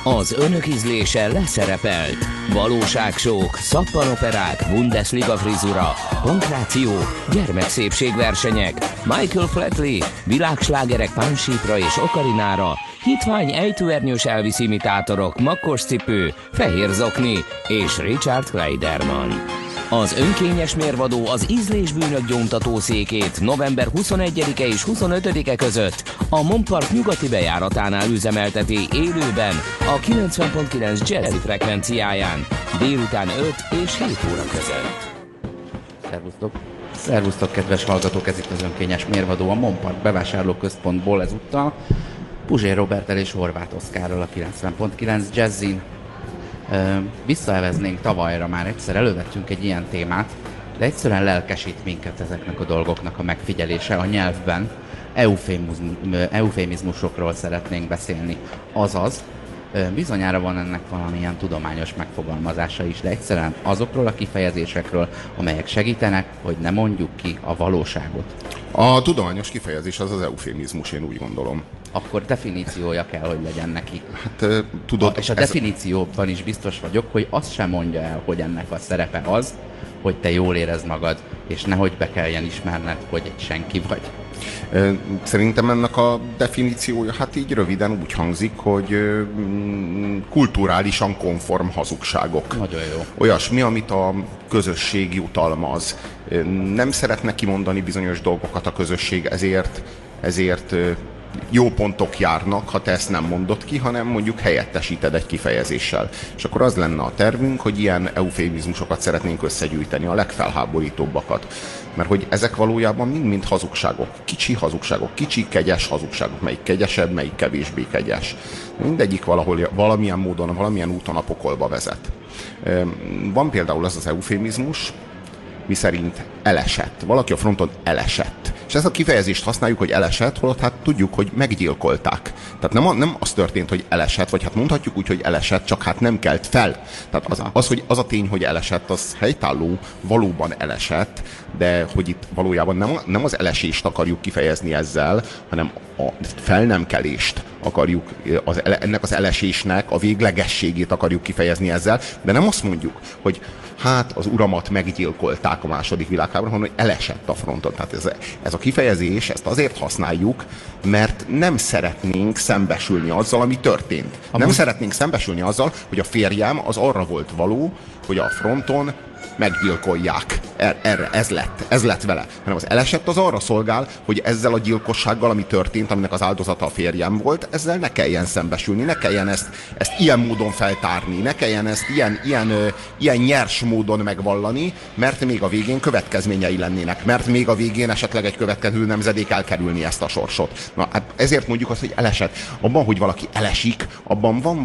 Az önök ízlése leszerepelt. Valóságsók, szappanoperák, Bundesliga frizura, pankráció, gyermekszépségversenyek, Michael Flatley, világslágerek pánsípra és okarinára, hitvány ejtőernyős Elvis imitátorok, makkos cipő, fehér zokni és Richard Kleiderman. Az önkényes mérvadó az ízlésbűnök gyóntató székét november 21-e és 25-e között a Monpark nyugati bejáratánál üzemelteti élőben a 90.9 Jazzy frekvenciáján délután 5 és 7 óra között. Szervusztok! Szervusztok, kedves hallgatók! Ez itt az önkényes mérvadó a Monpark bevásárlóközpontból ezúttal. Puzsér Roberttel és Horváth Oszkárral a 90.9 Jazzin. Visszaeveznénk tavalyra, már egyszer elővettünk egy ilyen témát, de egyszerűen lelkesít minket ezeknek a dolgoknak a megfigyelése a nyelvben. Eufémizmusokról szeretnénk beszélni. Azaz, bizonyára van ennek valamilyen tudományos megfogalmazása is, de egyszerűen azokról a kifejezésekről, amelyek segítenek, hogy ne mondjuk ki a valóságot. A tudományos kifejezés az eufémizmus, én úgy gondolom. Akkor definíciója kell, hogy legyen neki. Hát tudod... És a definícióban is biztos vagyok, hogy azt sem mondja el, hogy ennek a szerepe az, hogy te jól érezd magad, és nehogy be kelljen ismerned, hogy egy senki vagy. Szerintem ennek a definíciója hát így röviden úgy hangzik, hogy kulturálisan konform hazugságok. Nagyon jó. Olyasmi, amit a közösség jutalmaz. Nem szeretne kimondani bizonyos dolgokat a közösség, ezért jó pontok járnak, ha te ezt nem mondod ki, hanem mondjuk helyettesíted egy kifejezéssel. És akkor az lenne a tervünk, hogy ilyen eufémizmusokat szeretnénk összegyűjteni, a legfelháborítóbbakat. Mert hogy ezek valójában mind-mind hazugságok. Kicsi, kegyes hazugságok. Melyik kegyesebb, melyik kevésbé kegyes. Mindegyik valahol, valamilyen módon, valamilyen úton a pokolba vezet. Van például az eufémizmus, miszerint elesett. Valaki a fronton elesett. És ezt a kifejezést használjuk, hogy elesett, holott hát tudjuk, hogy meggyilkolták. Tehát nem az történt, hogy elesett, vagy hát mondhatjuk úgy, hogy elesett, csak hát nem kelt fel. Tehát az a tény, hogy elesett, az helytálló, valóban elesett, de hogy itt valójában nem az elesést akarjuk kifejezni ezzel, hanem a fel nem kelést akarjuk, ennek az elesésnek a véglegességét akarjuk kifejezni ezzel, de nem azt mondjuk, hogy hát az uramat meggyilkolták a második világháborúban, hanem hogy elesett a fronton. Tehát ez a kifejezés, ezt azért használjuk, mert nem szeretnénk szembesülni azzal, ami történt. Nem szeretnénk szembesülni azzal, hogy a férjem az arra volt való, hogy a fronton meggyilkolják. Ez lett vele. Hanem az elesett az arra szolgál, hogy ezzel a gyilkossággal, ami történt, aminek az áldozata a férjem volt, ezzel ne kelljen szembesülni, ne kelljen ezt ilyen módon feltárni, ne kelljen ezt ilyen nyers módon megvallani, mert még a végén következményei lennének, mert még a végén esetleg egy következő nemzedék elkerülni ezt a sorsot. Na, hát ezért mondjuk azt, hogy elesett. Abban, hogy valaki elesik, abban van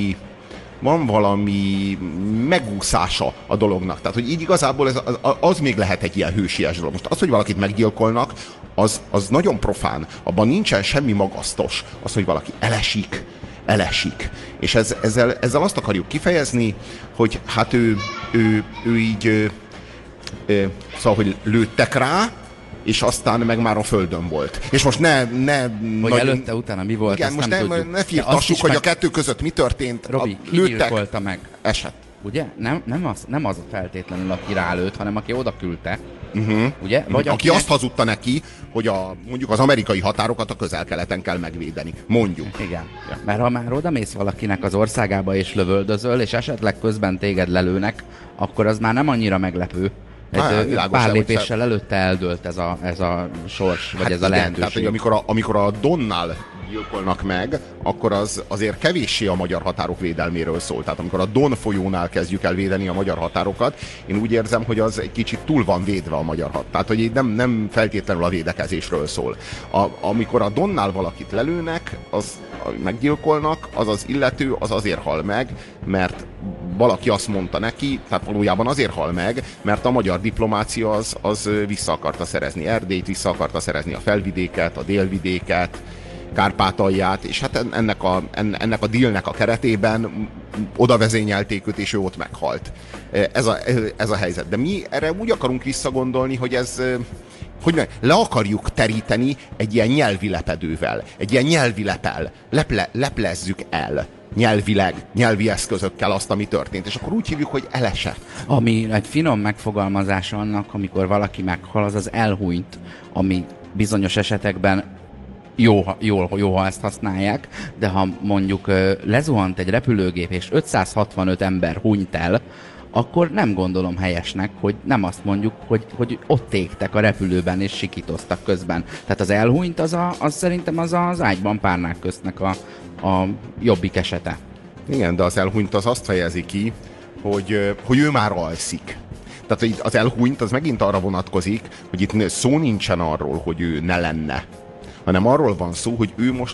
valami megúszása a dolognak. Tehát, hogy így igazából az még lehet egy ilyen hősies dolog. Most az, hogy valakit meggyilkolnak, az nagyon profán. Abban nincsen semmi magasztos. Az, hogy valaki elesik. És ezzel azt akarjuk kifejezni, hogy hát ő így szóval, hogy lőttek rá, és aztán meg már a földön volt. És most hogy előtte, utána mi volt, igen, most nem tudjuk. Ne firtassuk, hogy a kettő között mi történt. Robi, ki gyilkolta meg? Eset. Ugye? Nem az feltétlenül, aki rálőtt, hanem aki oda küldte. Ugye? Vagy aki azt hazudta neki, hogy mondjuk az amerikai határokat a Közel-Keleten kell megvédeni. Mondjuk. Igen. Ja. Mert ha már odamész valakinek az országába és lövöldözöl, és esetleg közben téged lelőnek, akkor az már nem annyira meglepő. Pár lépéssel előtte eldőlt ez a sors, vagy ez a lehetőség. Tehát, hogy amikor a Donnal gyilkolnak meg, akkor az azért kevéssé a magyar határok védelméről szól. Tehát amikor a Don folyónál kezdjük el védeni a magyar határokat, én úgy érzem, hogy az egy kicsit túl van védve a magyar határ. Tehát, hogy nem feltétlenül a védekezésről szól. Amikor a Donnál valakit lelőnek, meggyilkolnak, az illető az azért hal meg, mert valaki azt mondta neki, tehát valójában azért hal meg, mert a magyar diplomácia az vissza akarta szerezni Erdélyt, vissza akarta szerezni a felvidéket, a délvidéket, Kárpátalját, és hát ennek a dealnek a keretében oda vezényelték őt, és ő ott meghalt. Ez a helyzet. De mi erre úgy akarunk visszagondolni, hogy ez... le akarjuk teríteni egy ilyen nyelvi lepedővel, egy ilyen nyelvi leppel. Leplezzük el nyelvi eszközökkel azt, ami történt. És akkor úgy hívjuk, hogy elesett. Ami egy finom megfogalmazás annak, amikor valaki meghal, az az elhunyt, ami bizonyos esetekben jó, ha ezt használják, de ha mondjuk lezuhant egy repülőgép, és 565 ember hunyt el, akkor nem gondolom helyesnek, hogy nem azt mondjuk, hogy ott égtek a repülőben, és sikítoztak közben. Tehát az elhunyt, az szerintem az ágyban párnák köztnek a jobbik esete. Igen, de az elhunyt az azt fejezi ki, hogy ő már alszik. Tehát az elhunyt az megint arra vonatkozik, hogy itt szó nincsen arról, hogy ő ne lenne, hanem arról van szó, hogy ő most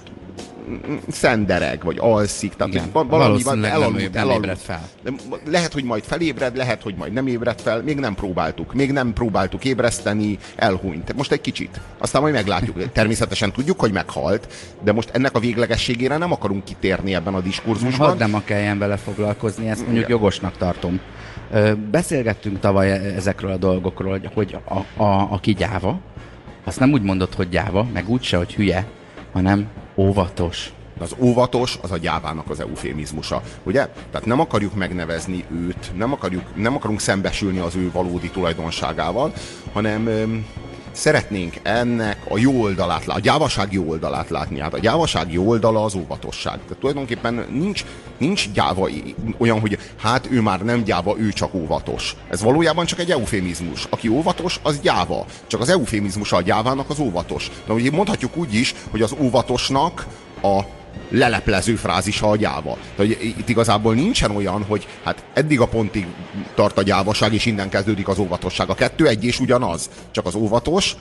szendereg, vagy alszik. Tehát valami nem ébred fel. Lehet, hogy majd felébred, lehet, hogy majd nem ébred fel, még nem próbáltuk ébreszteni, elhunyt. Most egy kicsit. Aztán majd meglátjuk. Természetesen tudjuk, hogy meghalt, de most ennek a véglegességére nem akarunk kitérni ebben a diskurzusban. Hadd nem kelljen vele foglalkozni, ezt mondjuk jogosnak tartom. Beszélgettünk tavaly ezekről a dolgokról, hogy aki gyáva, azt nem úgy mondod, hogy gyáva, meg úgyse, hogy hülye, hanem óvatos. Az óvatos az a gyávának az eufémizmusa, ugye? Tehát nem akarjuk megnevezni őt, nem akarunk szembesülni az ő valódi tulajdonságával, hanem szeretnénk ennek a jó oldalát, a gyávaság jó oldalát látni. Hát a gyávaság jó oldala az óvatosság. Tehát tulajdonképpen nincs gyáva olyan, hogy hát ő már nem gyáva, ő csak óvatos. Ez valójában csak egy eufémizmus. Aki óvatos, az gyáva. Csak az eufémizmusa a gyávának az óvatos. De ugye mondhatjuk úgy is, hogy az óvatosnak a leleplező frázisa a gyáva. Tehát itt igazából nincsen olyan, hogy hát eddig a pontig tart a gyávaság, és innen kezdődik az óvatosság. A kettő egy és ugyanaz. Csak az óvatos,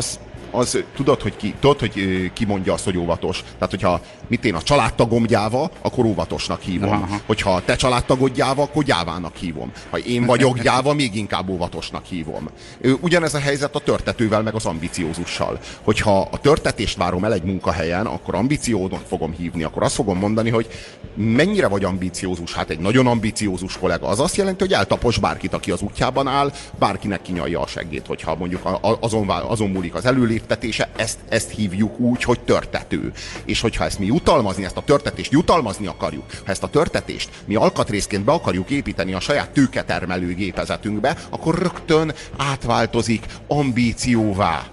az tudod, hogy ki mondja azt, hogy óvatos. Tehát, hogyha a családtagom gyáva, akkor óvatosnak hívom. Aha. Hogyha te családtagod gyáva, akkor gyávának hívom. Ha én vagyok gyáva, még inkább óvatosnak hívom. Ugyanez a helyzet a törtetővel, meg az ambiciózussal. Hogyha a törtetést várom el egy munkahelyen, akkor ambiciónak fogom hívni. Akkor azt fogom mondani, hogy mennyire vagy ambiciózus. Hát egy nagyon ambiciózus kollega. Az azt jelenti, hogy eltapos bárkit, aki az útjában áll, bárkinek kinyalja a seggét, hogyha mondjuk azon múlik az előléptetése, ezt hívjuk úgy, hogy törtető. És hogyha ezt mi ezt a törtetést jutalmazni akarjuk, ha ezt a törtetést mi alkatrészként be akarjuk építeni a saját tőketermelő gépezetünkbe, akkor rögtön átváltozik ambícióvá.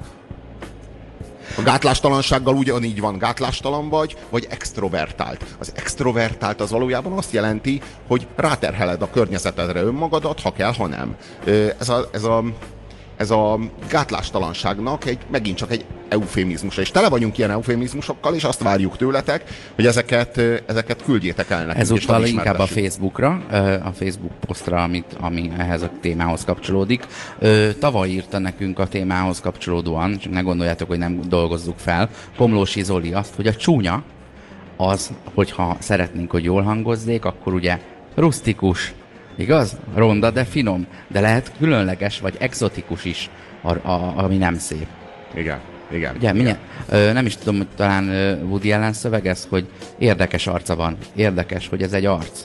A gátlástalansággal ugyanígy van, gátlástalan vagy extrovertált. Az extrovertált az valójában azt jelenti, hogy ráterheled a környezetedre önmagadat, ha kell, ha nem. Ez a gátlástalanságnak megint csak egy eufémizmusa. És tele vagyunk ilyen eufémizmusokkal, és azt várjuk tőletek, hogy ezeket küldjétek el nekünk. Ezúttal inkább a Facebookra, a Facebook posztra, ami ehhez a témához kapcsolódik. Tavaly írta nekünk a témához kapcsolódóan, csak ne gondoljátok, hogy nem dolgozzuk fel, Komlósi Zoli azt, hogy a csúnya az, hogyha szeretnénk, hogy jól hangozzék, akkor ugye rusztikus, igaz? Ronda, de finom. De lehet különleges, vagy exotikus is, ami nem szép. Igen. Ugye, nem is tudom, hogy talán Woody Allen szövegez, hogy érdekes arca van. Érdekes, hogy ez egy arc.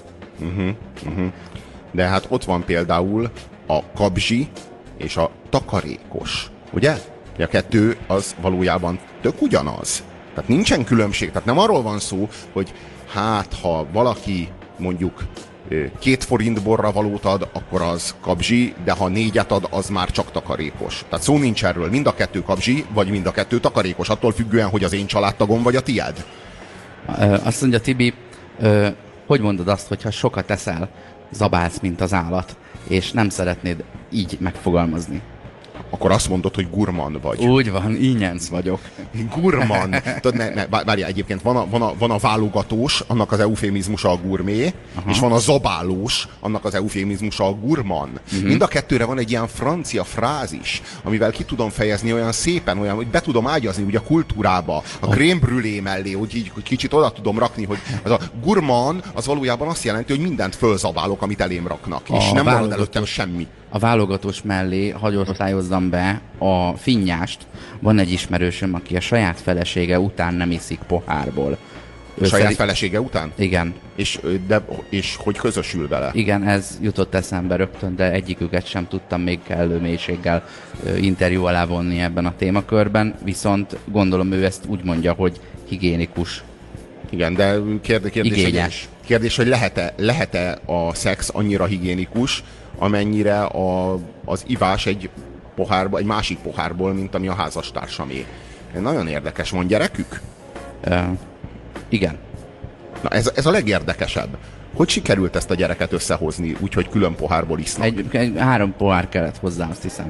De hát ott van például a kabzsi és a takarékos. Ugye? A kettő az valójában tök ugyanaz. Tehát nincsen különbség. Tehát nem arról van szó, hogy hát ha valaki mondjuk 2 forint borra valót ad, akkor az kabzsi, de ha 4-et ad, az már csak takarékos. Tehát szó nincs erről. Mind a kettő kabzsi, vagy mind a kettő takarékos, attól függően, hogy az én családtagom, vagy a tied. Azt mondja Tibi, hogy mondod azt, hogyha sokat eszel, zabálsz, mint az állat, és nem szeretnéd így megfogalmazni? Akkor azt mondod, hogy gurman vagy. Úgy van, ínyenc vagyok. Gurman. Várjál, egyébként van a válogatós, annak az eufémizmusa a gurmé, és van a zabálós, annak az eufémizmusa a gurman. Mind a kettőre van egy ilyen francia frázis, amivel ki tudom fejezni olyan szépen, olyan, hogy be tudom ágyazni úgy a kultúrába, a crème brûlée mellé, hogy így hogy kicsit oda tudom rakni, hogy az a gurman az valójában azt jelenti, hogy mindent fölzabálok, amit elém raknak, és nem marad előttem semmi. A válogatós mellé hagyotályozzam be a finnyást. Van egy ismerősöm, aki a saját felesége után nem iszik pohárból. Saját felesége után? Igen. És hogy közösül vele? Igen, ez jutott eszembe rögtön, de egyiküket sem tudtam még kellő mélységgel interjú alá vonni ebben a témakörben, viszont gondolom ő ezt úgy mondja, hogy higiénikus. Igen, de kérdés Kérdés, hogy lehet-e a szex annyira higiénikus, amennyire az ivás egy másik pohárból, mint ami a házastársamé. Nagyon érdekes. Van gyerekük? Igen. Na ez a legérdekesebb. Hogy sikerült ezt a gyereket összehozni, úgyhogy külön pohárból isznak? 3 pohár kellett hozzá, azt hiszem.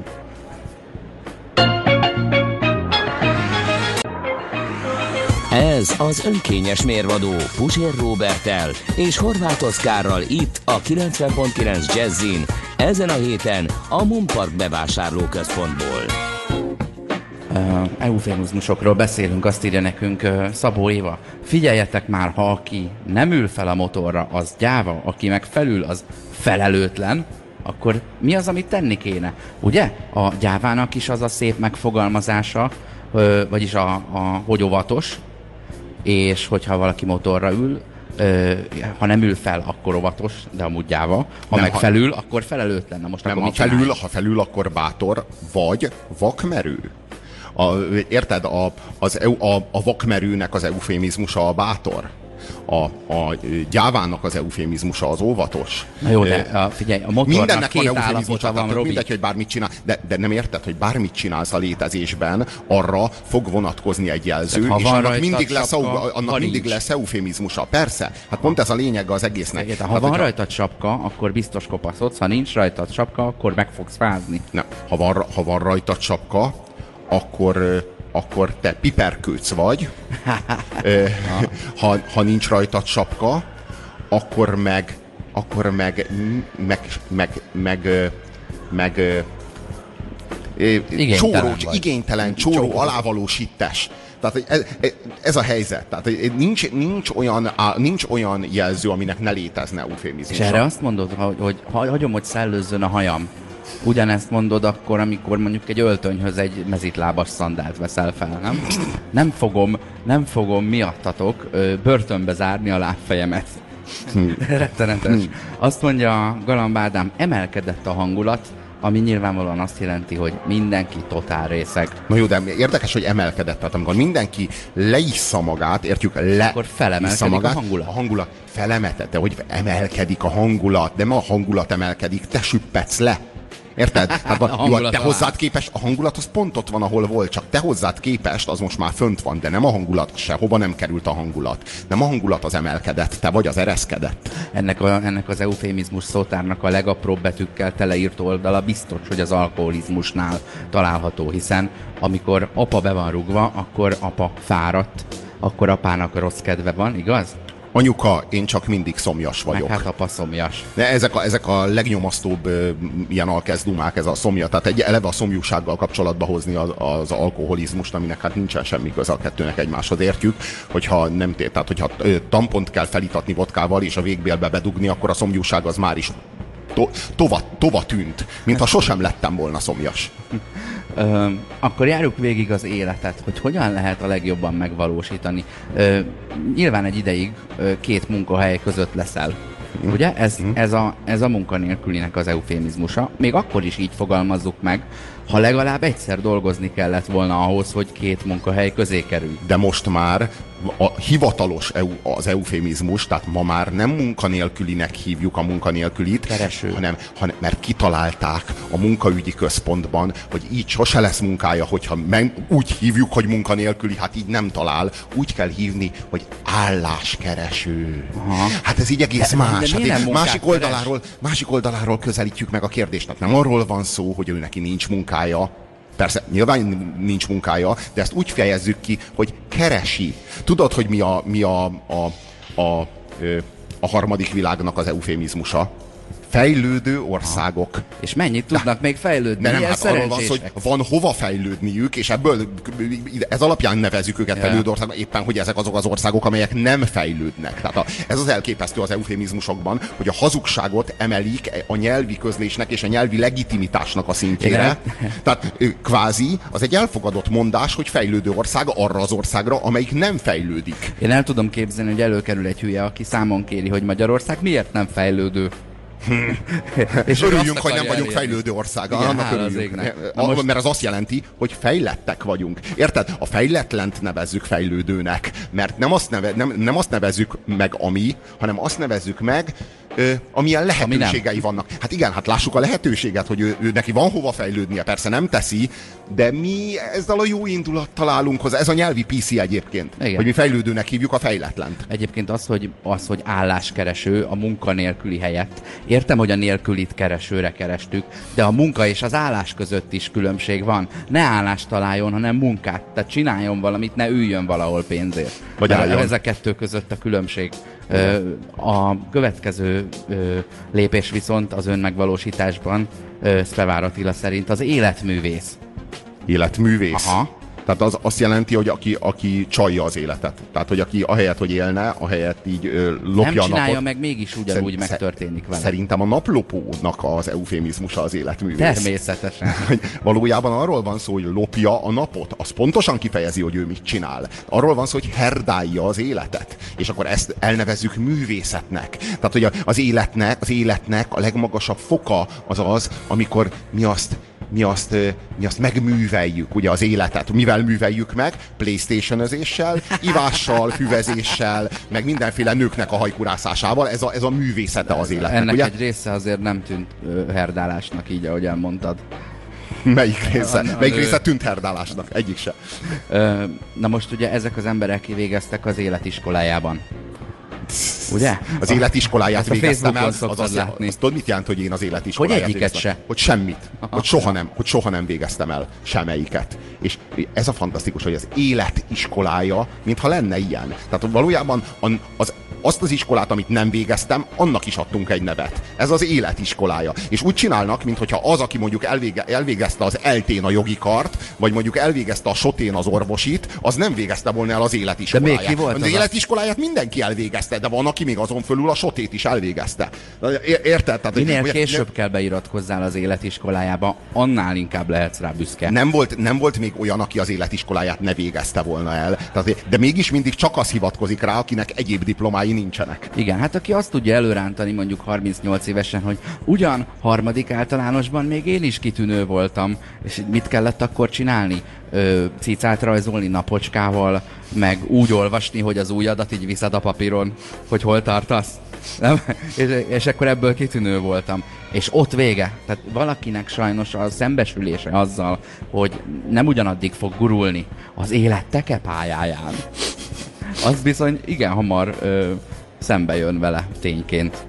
Ez az önkényes mérvadó Puzsér Róberttel és Horváth Oszkárral itt a 90.9 Jazzin, ezen a héten a Munpark bevásárlóközpontból. Eufémizmusokról beszélünk, azt írja nekünk Szabó Éva. Figyeljetek már, ha aki nem ül fel a motorra, az gyáva, aki meg felül, az felelőtlen, akkor mi az, amit tenni kéne? Ugye? A gyávának is az a szép megfogalmazása, vagyis hogy óvatos, és hogyha valaki motorra ül, ha nem ül fel, akkor óvatos, de amúgy gyáva. Ha meg felül, akkor felelőtlen. Na most nem, akkor ha felül, akkor bátor, vagy vakmerő. Érted? A vakmerőnek az eufémizmusa a bátor. A gyávának az eufémizmusa az óvatos. Na jó, de figyelj, a motornak két állapota van, Robi. Mindegy, hogy bármit csinál, de nem érted, hogy bármit csinálsz a létezésben, arra fog vonatkozni egy jelző, és annak mindig lesz eufémizmusa. Persze, hát pont ez a lényeg az egésznek. Ha van rajtad sapka, akkor biztos kopaszodsz, ha nincs rajtad sapka, akkor meg fogsz fázni. Nem, ha van rajtad sapka, akkor te piperkőc vagy, ha nincs rajtad sapka, akkor igénytelen, csóró, alávalósítés. Tehát ez a helyzet. Tehát nincs olyan jelző, aminek ne létezne eufémizmus. És erre azt mondod, hogy hagyom, hogy szellőzzön a hajam. Ugyanezt mondod akkor, amikor mondjuk egy öltönyhöz egy mezitlábas szandált veszel fel, nem? Nem fogom miattatok börtönbe zárni a lábfejemet. Rettenetes. Azt mondja Galamb Ádám, emelkedett a hangulat, ami nyilvánvalóan azt jelenti, hogy mindenki totál részeg. Na jó, de érdekes, hogy emelkedett. Tehát amikor mindenki leissza magát, értjük, akkor felemelkedik magát, a hangulat. A hangulat felemetett, de hogy emelkedik a hangulat, de ma a hangulat emelkedik, te süppetsz le. Érted? Hát te hozzád képest a hangulat az pont ott van, ahol volt, csak te hozzád képest az most már fönt van, de nem a hangulat, sehova nem került a hangulat. Nem a hangulat az emelkedett, te vagy az ereszkedett. Ennek az eufémizmus szótárnak a legapróbb betűkkel teleírt oldala biztos, hogy az alkoholizmusnál található, hiszen amikor apa be van rúgva, akkor apa fáradt, akkor apának rossz kedve van, igaz? Anyuka, én csak mindig szomjas vagyok. Meg hát apa szomjas. De ezek a legnyomasztóbb ilyen alkezdumák, ez a szomja. Tehát eleve a szomjúsággal kapcsolatba hozni az alkoholizmust, aminek hát nincsen semmi köze a kettőnek egymáshoz, értjük, hogyha hogyha tampont kell felítatni vodkával és a végbélbe bedugni, akkor a szomjúság az már is tova tűnt, mintha sosem lettem volna szomjas. Akkor járjuk végig az életet, hogy hogyan lehet a legjobban megvalósítani. Nyilván egy ideig 2 munkahely között leszel. Ugye? Ez a munkanélkülinek az eufémizmusa. Még akkor is így fogalmazzuk meg, ha legalább egyszer dolgozni kellett volna ahhoz, hogy 2 munkahely közé kerülj. De most már a hivatalos az eufémizmus, tehát ma már nem munkanélkülinek hívjuk a munkanélkülit, hanem mert kitalálták a munkaügyi központban, hogy így sose lesz munkája, hogyha úgy hívjuk, hogy munkanélküli, hát így nem talál, úgy kell hívni, hogy álláskereső. Aha. Hát ez így egész más. Hát másik oldaláról közelítjük meg a kérdést. Tehát nem arról van szó, hogy ő neki nincs munkája. Persze, nyilván nincs munkája, de ezt úgy fejezzük ki, hogy keresi. Tudod, hogy mi a harmadik világnak az eufémizmusa? Fejlődő országok. És mennyit tudnak még fejlődni? De nem, hát arról van szó, hogy van hova fejlődniük, és ebből ez alapján nevezzük őket fejlődő országok, éppen, hogy ezek azok az országok, amelyek nem fejlődnek. Tehát ez az elképesztő az eufémizmusokban, hogy a hazugságot emelik a nyelvi közlésnek és a nyelvi legitimitásnak a szintjére. Tehát kvázi az egy elfogadott mondás, hogy fejlődő ország arra az országra, amelyik nem fejlődik. Én el tudom képzelni, hogy előkerül egy hülye, aki számon kéri, hogy Magyarország miért nem fejlődő. És örüljünk, hogy nem vagyunk fejlődő ország. Igen, annak örüljünk. Mert az azt jelenti, hogy fejlettek vagyunk. Érted? A fejletlent nevezzük fejlődőnek. Mert nem azt nevezzük meg, hanem azt nevezzük meg, amilyen lehetőségei vannak. Hát igen, hát lássuk a lehetőséget, hogy ő neki van hova fejlődnie, persze nem teszi, de mi ezzel a jó indulattal állunk hozzá. Ez a nyelvi PC egyébként, igen. Hogy mi fejlődőnek hívjuk a fejletlent. Egyébként az, hogy álláskereső a munkanélküli helyett. Értem, hogy a nélkülit keresőre kerestük, de a munka és az állás között is különbség van. Ne állást találjon, hanem munkát. Tehát csináljon valamit, ne üljön valahol pénzért. Vagy ez a kettő között a különbség. A következő lépés viszont az önmegvalósításban Szpevár Attila szerint az életművész. Életművész? Aha. Tehát az azt jelenti, hogy aki csalja az életet. Tehát, hogy aki ahelyett, hogy élne, ahelyett így lopja a napot. Nem csinálja meg, mégis ugyanúgy megtörténik vele. Szerintem a naplopónak az eufémizmusa az életművész. Természetesen. Valójában arról van szó, hogy lopja a napot. Az pontosan kifejezi, hogy ő mit csinál. Arról van szó, hogy herdálja az életet. És akkor ezt elnevezzük művészetnek. Tehát, hogy az életnek a legmagasabb foka az, amikor mi azt megműveljük, ugye az életet. Mivel műveljük meg? PlayStation-özéssel, ivással, füvezéssel, meg mindenféle nőknek a hajkurászásával. Ez a művészete az életnek. Ennek ugye? egy része azért nem tűnt herdálásnak, így ahogy elmondtad. Melyik része tűnt herdálásnak? Egyik se. Na most ugye ezek az emberek végeztek az életiskolájában. Ugye? Az életiskoláját végeztem el. Azt tudod, mit jelent, hogy én az életiskoláját hogy egyiket végeztem? se. Hogy semmit. Hogy soha nem végeztem el semmelyiket. És ez a fantasztikus, hogy az életiskolája, mintha lenne ilyen. Tehát valójában azt az iskolát, amit nem végeztem, annak is adtunk egy nevet. Ez az életiskolája. És úgy csinálnak, mintha az, aki mondjuk elvégezte az eltén a jogi kart, vagy mondjuk elvégezte a sotén az orvosit, az nem végezte volna el az életiskoláját. De még ki volt az életiskoláját mindenki elvégezte, de van, aki még azon fölül a sotét is elvégezte. Érted? Tehát, minél később kell beiratkozzál az életiskolájába, annál inkább lehetsz rá büszke. Nem volt még olyan, aki az életiskoláját ne végezte volna el. Tehát, de mégis mindig csak az hivatkozik rá, akinek egyéb diplomái nincsenek. Igen, hát aki azt tudja előrántani mondjuk 38 évesen, hogy ugyan harmadik általánosban még én is kitűnő voltam, és mit kellett akkor csinálni? Cicát rajzolni napocskával, meg úgy olvasni, hogy az ujjadat így viszed a papíron, hogy hol tartasz. Nem? És akkor ebből kitűnő voltam. És ott vége. Tehát valakinek sajnos a szembesülése azzal, hogy nem ugyanaddig fog gurulni az élet tekepályáján. Az bizony igen hamar szembe jön vele tényként.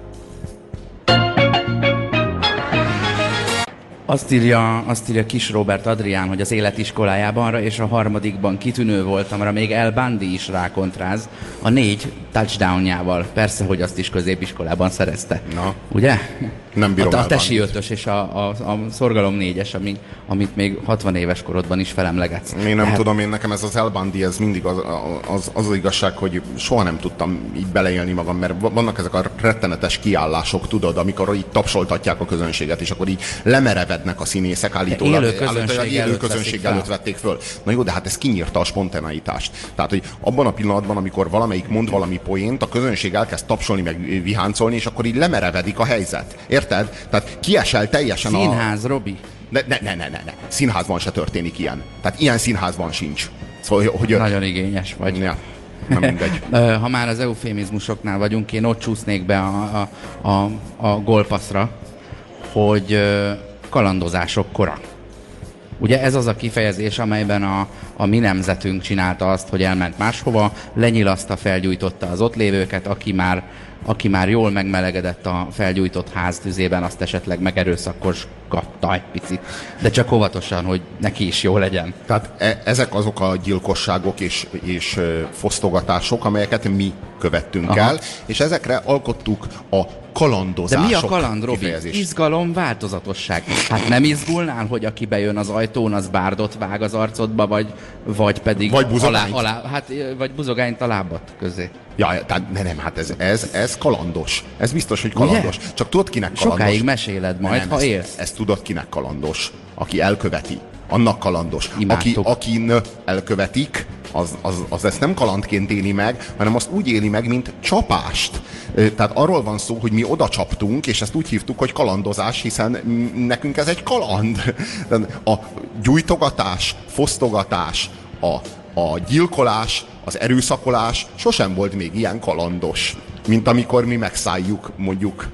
Azt írja Kis Robert Adrián, hogy az életiskolájában és a harmadikban kitűnő voltamra még El Bundy is rákontráz a 4 touchdownjával. Persze, hogy azt is középiskolában szerezte. Na. Ugye? Nem bírom a tesi 5-ös és a szorgalom 4-es, amit még 60 éves korodban is felemlegetsz. Én nem tudom, én nekem ez az El Bundy, ez mindig az igazság, hogy soha nem tudtam így beleélni magam, mert vannak ezek a rettenetes kiállások, tudod, amikor így tapsoltatják a közönséget, és akkor így lemerevednek a színészek állítólag. Élő közönség előtt vették föl. Na jó, de hát ez kinyírta a spontaneitást. Tehát, hogy abban a pillanatban, amikor valamelyik mond valami poént, a közönség elkezd tapsolni, meg viháncolni, és akkor így lemerevedik a helyzet. Érted? Tehát kiesel teljesen Színház, Robi. Ne. Színházban se történik ilyen. Tehát ilyen színházban sincs. Szóval, hogy nagyon igényes vagy. Ja, nem mindegy. Ha már az eufémizmusoknál vagyunk, én ott csúsznék be a gólpasszra, hogy kalandozások kora. Ugye ez az a kifejezés, amelyben a mi nemzetünk csinálta azt, hogy elment máshova, lenyilaszta, felgyújtotta az ott lévőket, aki már jól megmelegedett a felgyújtott ház tüzében, azt esetleg megerőszakolgatta egy picit. De csak óvatosan, hogy neki is jó legyen. Tehát ezek azok a gyilkosságok és fosztogatások, amelyeket mi követtünk el, és ezekre alkottuk a kalandozások. De mi a kaland, Robi? Izgalom, változatosság. Hát nem izgulnál, hogy aki bejön az ajtón, az bárdot vág az arcodba, vagy pedig vagy buzogányt. Vagy buzogányt a lábad közé. Ja, tehát nem, hát ez kalandos. Ez biztos, hogy kalandos. Ugye? Csak tudod, kinek kalandos? Sokáig meséled majd, ha élsz. Ezt tudod, kinek kalandos? Aki elköveti. Annak kalandos. Akin elkövetik, az ezt nem kalandként éli meg, hanem azt úgy éli meg, mint csapást. Tehát arról van szó, hogy mi oda csaptunk, és ezt úgy hívtuk, hogy kalandozás, hiszen nekünk ez egy kaland. A gyújtogatás, fosztogatás, a gyilkolás, az erőszakolás sosem volt még ilyen kalandos, mint amikor mi megszálljuk mondjuk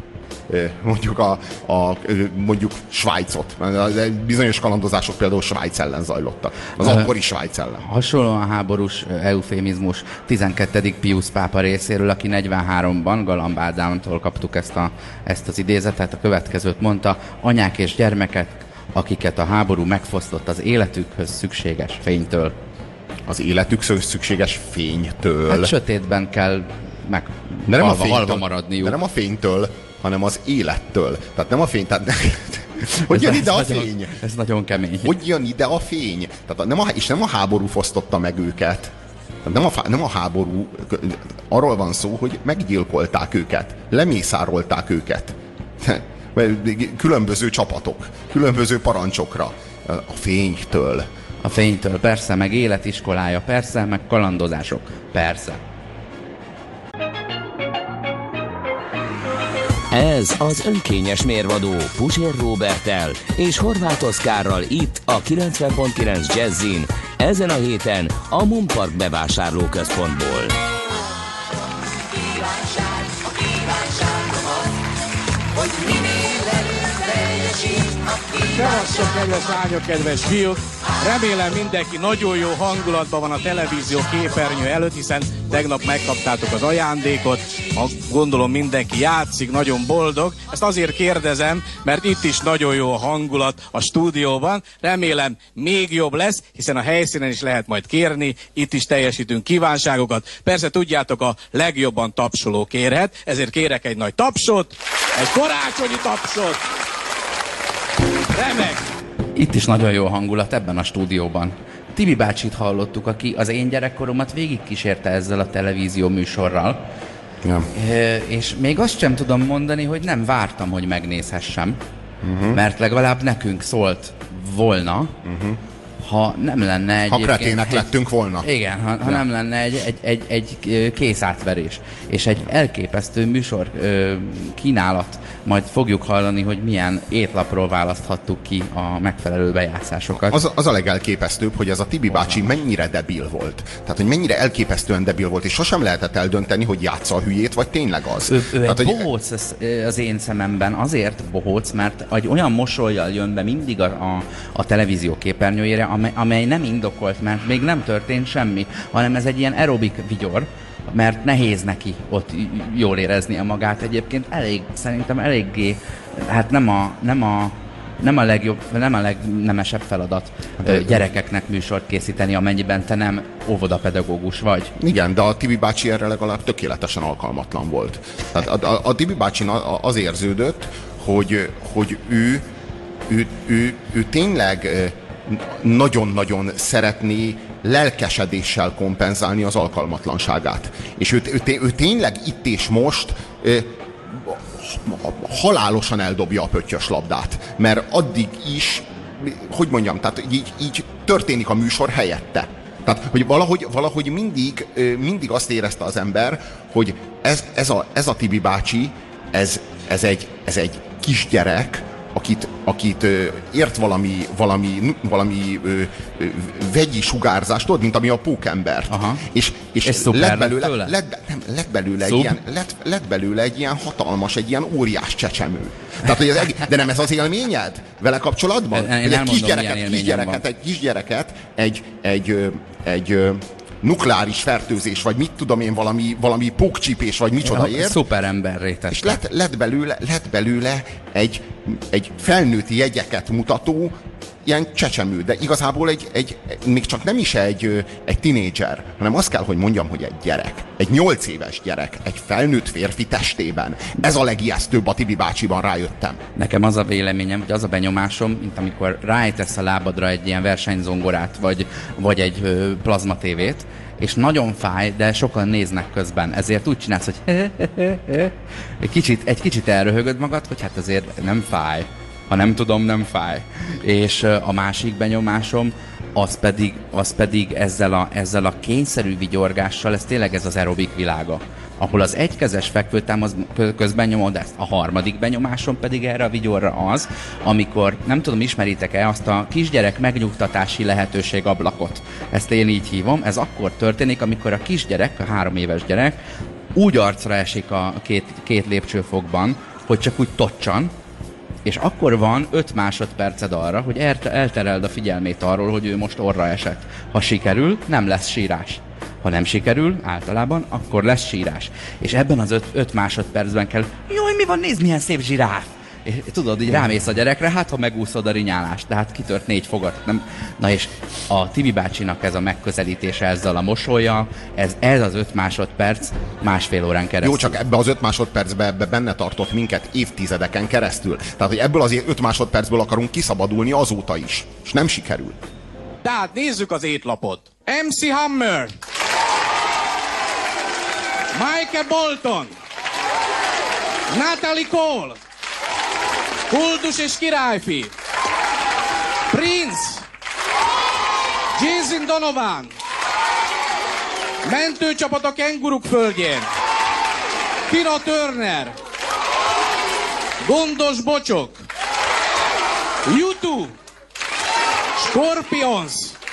Svájcot. Bizonyos kalandozások például Svájc ellen zajlottak. Az akkori Svájc ellen. Hasonlóan háborús eufémizmus 12. Piusz pápa részéről, aki 43-ban Galamb Ádámtól kaptuk ezt az idézetet, a következőt mondta: anyák és gyermekek, akiket a háború megfosztott az életükhöz szükséges fénytől. Az életükhöz szükséges fénytől? Hát sötétben kell halva maradniuk. De nem a fénytől, hanem az élettől. Tehát nem a fény, tehát hogy jön ide a fény? Ez nagyon kemény. Hogy jön ide a fény? Tehát és nem a háború fosztotta meg őket. Nem a háború, arról van szó, hogy meggyilkolták őket, lemészárolták őket. Különböző csapatok, különböző parancsokra. A fénytől. A fénytől, persze, meg életiskolája, persze, meg kalandozások, persze. Ez az önkényes mérvadó Puzsér Róberttel és Horváth Oszkárral itt a 90.9 Jazzin, ezen a héten a Moon Park bevásárlóközpontból. Szevasztok, kedves lányok, kedves fiúk! Remélem mindenki nagyon jó hangulatban van a televízió képernyő előtt, hiszen tegnap megkaptátok az ajándékot. Gondolom mindenki játszik, nagyon boldog. Ezt azért kérdezem, mert itt is nagyon jó a hangulat a stúdióban. Remélem még jobb lesz, hiszen a helyszínen is lehet majd kérni. Itt is teljesítünk kívánságokat. Persze tudjátok, a legjobban tapsoló kérhet, ezért kérek egy nagy tapsot, egy karácsonyi tapsot. Remek! Itt is nagyon jó hangulat ebben a stúdióban. Tibi bácsit hallottuk, aki az én gyerekkoromat végigkísérte ezzel a televízió műsorral. Ja. És még azt sem tudom mondani, hogy nem vártam, hogy megnézhessem. Mert legalább nekünk szólt volna, ha nem lenne egy... Ha kretének lettünk volna. Igen, ha nem lenne egy kész átverés. És egy elképesztő műsor kínálat. Majd fogjuk hallani, hogy milyen étlapról választhattuk ki a megfelelő bejátszásokat. Az a legelképesztőbb, hogy ez a Tibi bácsi mennyire debil volt. Tehát, hogy mennyire elképesztően debil volt, és sosem lehetett eldönteni, hogy játsza a hülyét, vagy tényleg az. Ő egy bohóc az én szememben. Azért bohóc, mert egy olyan mosollyal jön be mindig a televízió képernyőjére, amely nem indokolt, mert még nem történt semmi, hanem ez egy ilyen aerobik vigyor, mert nehéz neki ott jól éreznie magát. Egyébként szerintem eléggé, hát nem a legjobb, nem a legnemesebb feladat gyerekeknek műsort készíteni, amennyiben te nem óvodapedagógus vagy. Igen, de a Tibi bácsi erre legalább tökéletesen alkalmatlan volt. Tehát a Tibi bácsin az érződött, hogy ő tényleg nagyon-nagyon szeretné lelkesedéssel kompenzálni az alkalmatlanságát. És ő tényleg itt és most halálosan eldobja a pöttyös labdát. Mert addig is, hogy mondjam, tehát így történik a műsor helyette. Tehát, hogy valahogy mindig azt érezte az ember, hogy ez a Tibi bácsi, ez egy kisgyerek, akit ért valami vegyi sugárzást, tudod, mint ami a pókembert. És lett belőle egy ilyen hatalmas, egy ilyen óriás csecsemő. Tehát, hogy de nem ez az élményed vele kapcsolatban? Egy kisgyereket egy nukleáris fertőzés, vagy mit tudom én, valami pókcsípés, vagy micsoda ért. Szuperemberré tette. És lett belőle egy felnőtti jegyeket mutató ilyen csecsemő, de igazából még csak nem is egy tinédzser, hanem azt kell, hogy mondjam, hogy egy gyerek. Egy 8 éves gyerek, egy felnőtt férfi testében. Ez a legijesztőbb a Tibi bácsiban, rájöttem. Nekem az a véleményem, hogy az a benyomásom, mint amikor rájtesz a lábadra egy ilyen versenyzongorát, vagy egy plazmatévét, és nagyon fáj, de sokan néznek közben. Ezért úgy csinálsz, hogy egy kicsit elröhögöd magad, hogy hát azért nem fáj. Ha nem tudom, nem fáj. És a másik benyomásom, az pedig ezzel a kényszerű vigyorgással, ez tényleg ez az aerobik világa, ahol az egykezes fekvőtámasz közben nyomod ezt. A harmadik benyomáson pedig erre a vigyorra az, amikor, nem tudom, ismeritek-e azt a kisgyerek megnyugtatási lehetőség ablakot. Ezt én így hívom. Ez akkor történik, amikor a kisgyerek, a 3 éves gyerek úgy arcra esik a két lépcsőfokban, hogy csak úgy tocsan, és akkor van 5 másodperced arra, hogy eltereld a figyelmét arról, hogy ő most orra esett. Ha sikerül, nem lesz sírás. Ha nem sikerül, általában, akkor lesz sírás. És ebben az 5 másodpercben kell, jaj, mi van, nézd, milyen szép zsiráf! És tudod, így rámész a gyerekre, hát ha megúszod a rinyálást, tehát kitört 4 fogat. Nem? Na és a Tibi bácsinak ez a megközelítése ezzel a mosolya, ez az 5 másodperc 1,5 órán keresztül. Jó, csak ebbe az 5 másodpercbe benne tartott minket évtizedeken keresztül. Tehát, hogy ebből az 5 másodpercből akarunk kiszabadulni azóta is. És nem sikerül. Tehát nézzük az étlapot. MC Hammer, Michael Bolton, Natalie Cole, Kultus és Királyfi, Prince, Jason Donovan, mentőcsapat a kenguruk földjén, Tina Turner, Gondos Bocsok, U2, Scorpions,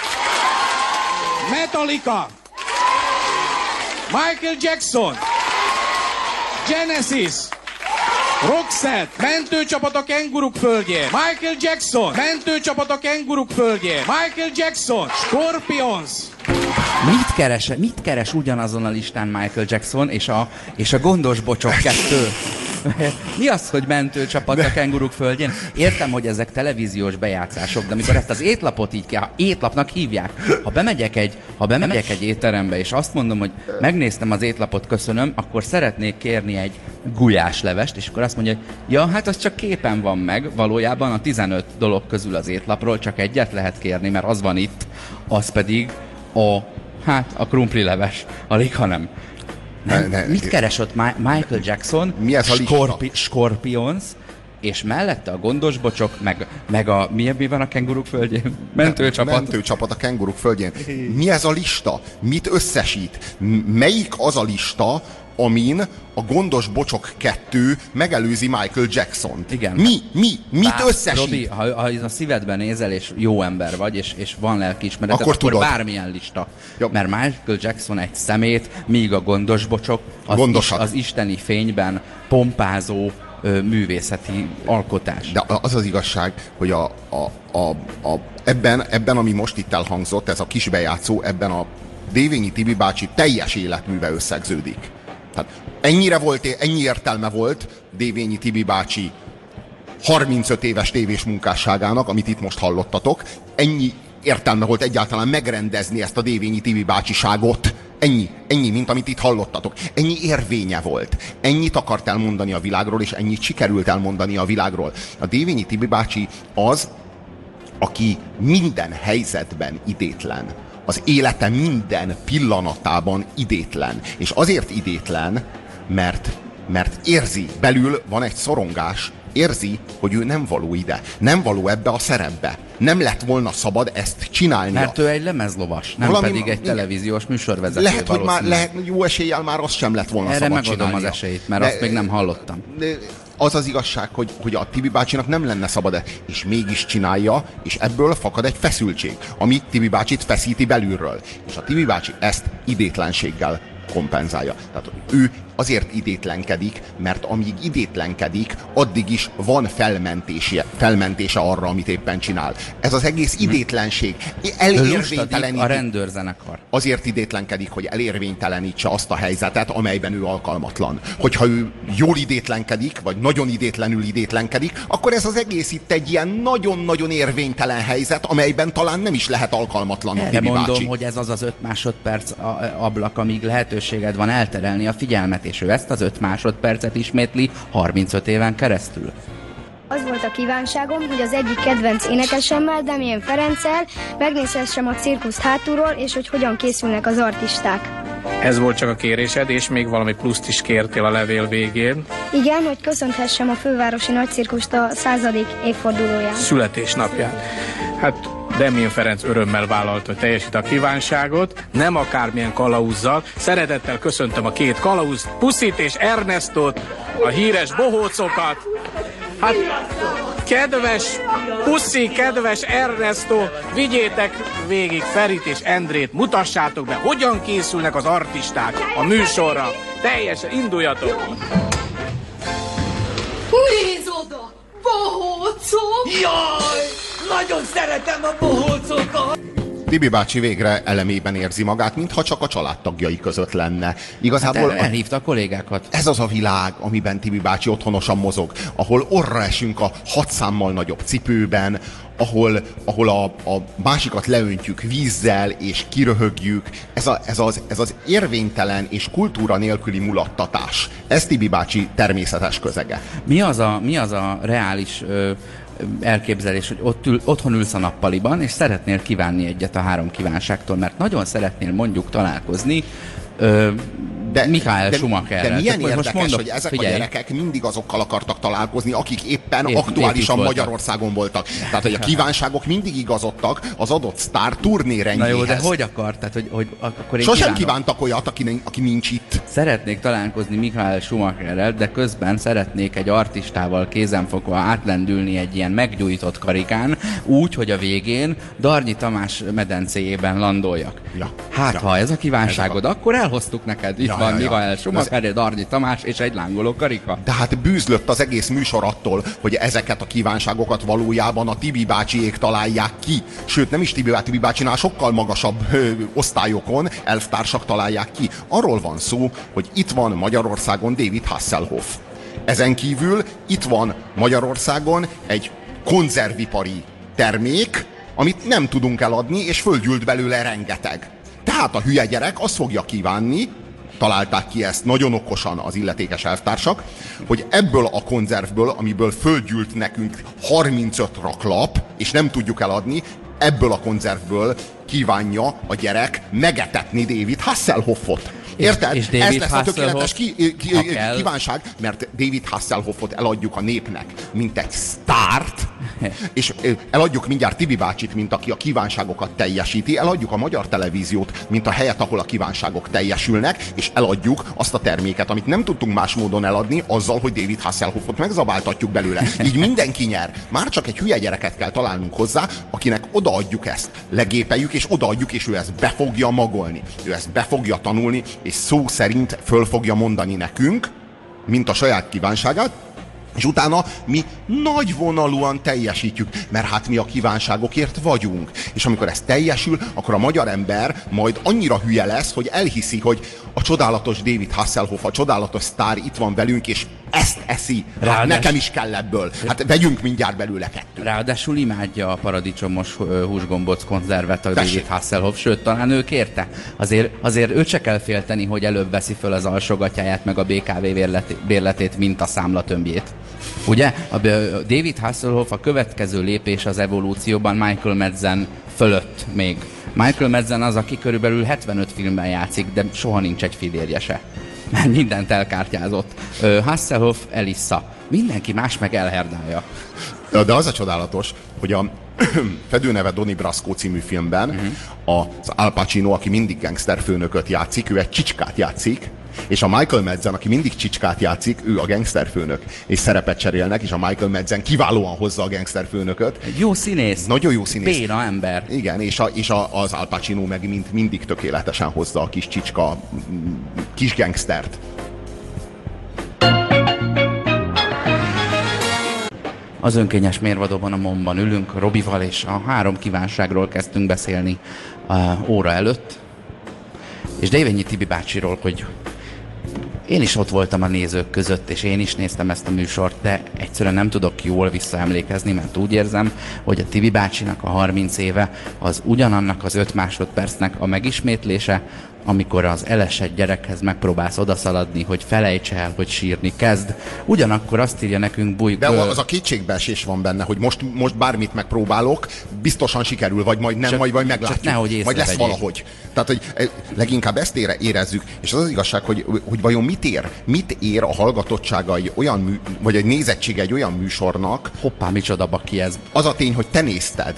Metallica, Michael Jackson, Genesis, Roxette, mentőcsapat a kenguruk földjén, Michael Jackson, mentőcsapat a kenguruk földjén, Michael Jackson, Scorpions. Mit keres ugyanazon a listán Michael Jackson és a Gondos Bocsok 2? Mi az, hogy mentőcsapat a kenguruk földjén? Értem, hogy ezek televíziós bejátszások, de amikor ezt az étlapot így kell, étlapnak hívják, ha bemegyek egy étterembe, és azt mondom, hogy megnéztem az étlapot, köszönöm, akkor szeretnék kérni egy gulyáslevest, és akkor azt mondja, hogy ja, hát az csak képen van meg, valójában a 15 dolog közül az étlapról csak egyet lehet kérni, mert az van itt, az pedig a krumplileves, alig ha nem. Mit keres ott Michael Jackson, mi ez a Scorpions, és mellette a Gondos Bocsok, meg a mi van a kenguruk földjén? Mentőcsapat a kenguruk földjén. Mi ez a lista? Mit összesít? Melyik az a lista, amin a Gondos Bocsok 2 megelőzi Michael Jackson-t? Igen. Mit összesít? Robi, ha a szívedben nézel, és jó ember vagy, és van lelkiismereted, akkor bármilyen lista. Ja. Mert Michael Jackson egy szemét, míg a Gondos Bocsok az isteni fényben pompázó művészeti alkotás. De az az igazság, hogy ebben, ami most itt elhangzott, ez a kis bejátszó, ebben a Dévényi Tibi bácsi teljes életműve összegződik. Tehát ennyi értelme volt Dévényi Tibi bácsi 35 éves tévés munkásságának, amit itt most hallottatok, ennyi értelme volt egyáltalán megrendezni ezt a Dévényi Tibi bácsiságot. Ennyi, mint amit itt hallottatok. Ennyi érvénye volt. Ennyit akart elmondani a világról, és ennyit sikerült elmondani a világról. A Dévényi Tibi bácsi az, aki minden helyzetben idétlen. Az élete minden pillanatában idétlen. És azért idétlen, mert érzi, belül van egy szorongás, érzi, hogy ő nem való ide, nem való ebbe a szerepbe. Nem lett volna szabad ezt csinálnia. Mert ő egy lemezlovas, nem pedig egy televíziós műsorvezető. Lehet, hogy jó eséllyel már azt sem lett volna erre szabad megadom csinálnia. Az esélyt, mert azt még nem hallottam. Az az igazság, hogy a Tibi bácsinak nem lenne szabad, és mégis csinálja, és ebből fakad egy feszültség, ami Tibi bácsit feszíti belülről. És a Tibi bácsi ezt idétlenséggel kompenzálja. Tehát ő azért idétlenkedik, mert amíg idétlenkedik, addig is van felmentése arra, amit éppen csinál. Ez az egész idétlenség. A rendőrzenekar. Azért idétlenkedik, hogy elérvénytelenítse azt a helyzetet, amelyben ő alkalmatlan. Hogyha ő jól idétlenkedik, vagy nagyon idétlenül idétlenkedik, akkor ez az egész itt egy ilyen nagyon-nagyon érvénytelen helyzet, amelyben talán nem is lehet alkalmatlan a Tibi mondom, bácsi. hogy ez az 5 másodperc ablak, amíg lehetőséged van elterelni a figyelmet, és ő ezt az 5 másodpercet ismétli 35 éven keresztül. Az volt a kívánságom, hogy az egyik kedvenc énekesemmel, Damien Ferenccel megnézhessem a cirkuszt hátulról, és hogy hogyan készülnek az artisták. Ez volt csak a kérésed, és még valami pluszt is kértél a levél végén. Igen, hogy köszönthessem a fővárosi nagycirkust a 100. évfordulóján. Születésnapján. Hát Demjén Ferenc örömmel vállalta, hogy teljesít a kívánságot, nem akármilyen kalauzzal. Szeretettel köszöntöm a két kalauzt, Puszit és Ernestot, a híres bohócokat. Hát, kedves Puszi, kedves Ernesto, vigyétek végig Ferit és Endrét, mutassátok be, hogyan készülnek az artisták a műsorra. Teljesen, induljatok! Nézd oda! Bohócok! Jaj! Nagyon szeretem a bohócokat! Tibi bácsi végre elemében érzi magát, mintha csak a családtagjai között lenne. Igazából Hát elhívta a kollégákat. ez az a világ, amiben Tibi bácsi otthonosan mozog, ahol orra esünk a 6 számmal nagyobb cipőben, ahol a másikat leöntjük vízzel és kiröhögjük. Ez az érvénytelen és kultúra nélküli mulattatás. Ez Tibi bácsi természetes közege. Mi az a reális elképzelés, hogy otthon ülsz a nappaliban, és szeretnél kívánni egyet a 3 kívánságtól, mert nagyon szeretnél mondjuk találkozni Michael Schumacherrel. De milyen érdekes, hogy ezek a gyerekek mindig azokkal akartak találkozni, akik éppen aktuálisan Magyarországon voltak. Tehát, hogy a kívánságok mindig igazodtak az adott sztár turnérendjéhez. Na jó, de hogy akart? Tehát, hogy akkor én sosem kívántak olyat, aki nincs itt. Szeretnék találkozni Michael Schumacherrel, de közben szeretnék egy artistával kézenfogva átlendülni egy ilyen meggyújtott karikán, úgy, hogy a végén Darnyi Tamás medencéjében landoljak. Ha ez a kívánságod, akkor elhoztuk neked. Itt van Michael Schumacher, Darnyi Tamás és egy lángoló karika. De hát bűzlött az egész műsor attól, hogy ezeket a kívánságokat valójában a Tibi bácsiék találják ki. Sőt, nem is Tibi bácsinál, sokkal magasabb osztályokon elvtársak találják ki. Arról van szó, hogy itt van Magyarországon David Hasselhoff. Ezen kívül itt van Magyarországon egy konzervipari termék, amit nem tudunk eladni, és földgyűlt belőle rengeteg. Tehát a hülye gyerek azt fogja kívánni, találták ki ezt nagyon okosan az illetékes elvtársak, hogy ebből a konzervből, amiből földgyűlt nekünk 35 raklap, és nem tudjuk eladni, ebből a konzervből kívánja a gyerek megetetni David Hasselhoffot. Érted? És ez lesz a tökéletes kívánság, mert David Hasselhoffot eladjuk a népnek, mint egy sztárt, és eladjuk mindjárt Tibi bácsit, mint aki a kívánságokat teljesíti, eladjuk a magyar televíziót, mint a helyet, ahol a kívánságok teljesülnek, és eladjuk azt a terméket, amit nem tudtunk más módon eladni, azzal, hogy David Hasselhoffot megzabáltatjuk belőle. Így mindenki nyer. Már csak egy hülye gyereket kell találnunk hozzá, akinek odaadjuk ezt, legépeljük, és odaadjuk, és ő ezt be fogja magolni. Ő ezt be fogja tanulni, és szó szerint föl fogja mondani nekünk, mint a saját kívánságát, és utána mi nagyvonalúan teljesítjük, mert hát mi a kívánságokért vagyunk. És amikor ez teljesül, akkor a magyar ember majd annyira hülye lesz, hogy elhiszi, hogy a csodálatos David Hasselhoff, a csodálatos sztár itt van velünk, és ezt eszi. Hát nekem is kell ebből. Hát vegyünk mindjárt belőle 2. Ráadásul imádja a paradicsomos húsgombóc konzervet a David Hasselhoff, sőt, talán ő kérte. Azért őt se kell félteni, hogy előbb veszi föl az alsógatyáját meg a BKV bérletét, mint a számlatömbjét. Ugye? A David Hasselhoff a következő lépés az evolúcióban Michael Madsen fölött még. Michael Madsen az, aki körülbelül 75 filmben játszik, de soha nincs egy fidérje se. Mert mindent elkártyázott. Hasselhoff elissza. Mindenki más meg elherdálja. De az a csodálatos, hogy a fedőneve Donnie Brasco című filmben az Al Pacino, aki mindig gangsterfőnököt játszik, ő egy csicskát játszik, és a Michael Madsen, aki mindig csicskát játszik, ő a gangsterfőnök. És szerepet cserélnek, és a Michael Madsen kiválóan hozza a gangsterfőnököt. Egy jó színész. Nagyon jó színész. Béna ember. Igen, és az Al Pacino meg mindig tökéletesen hozza a kis csicska, kis gangstert. Az önkényes mérvadóban a MOM-ban ülünk Robival, és a 3 kívánságról kezdtünk beszélni óra előtt. És Dévényi Tibi bácsiról, hogy én is ott voltam a nézők között, és én is néztem ezt a műsort, de egyszerűen nem tudok jól visszaemlékezni, mert úgy érzem, hogy a Tibi bácsinak a 30 éve az ugyanannak az 5 másodpercnek a megismétlése, amikor az elesett gyerekhez megpróbálsz odaszaladni, hogy felejts el, hogy sírni kezd. Ugyanakkor azt írja nekünk De az a kétségbeesés van benne, hogy most bármit megpróbálok, biztosan sikerül, vagy majd nem, majd meglátjuk. Majd lesz valahogy. Tehát, hogy leginkább ezt érezzük, és az igazság, hogy vajon mit ér a hallgatottsága vagy egy nézettsége egy olyan műsornak. Hoppá, micsoda baki ez. Az a tény, hogy te nézted.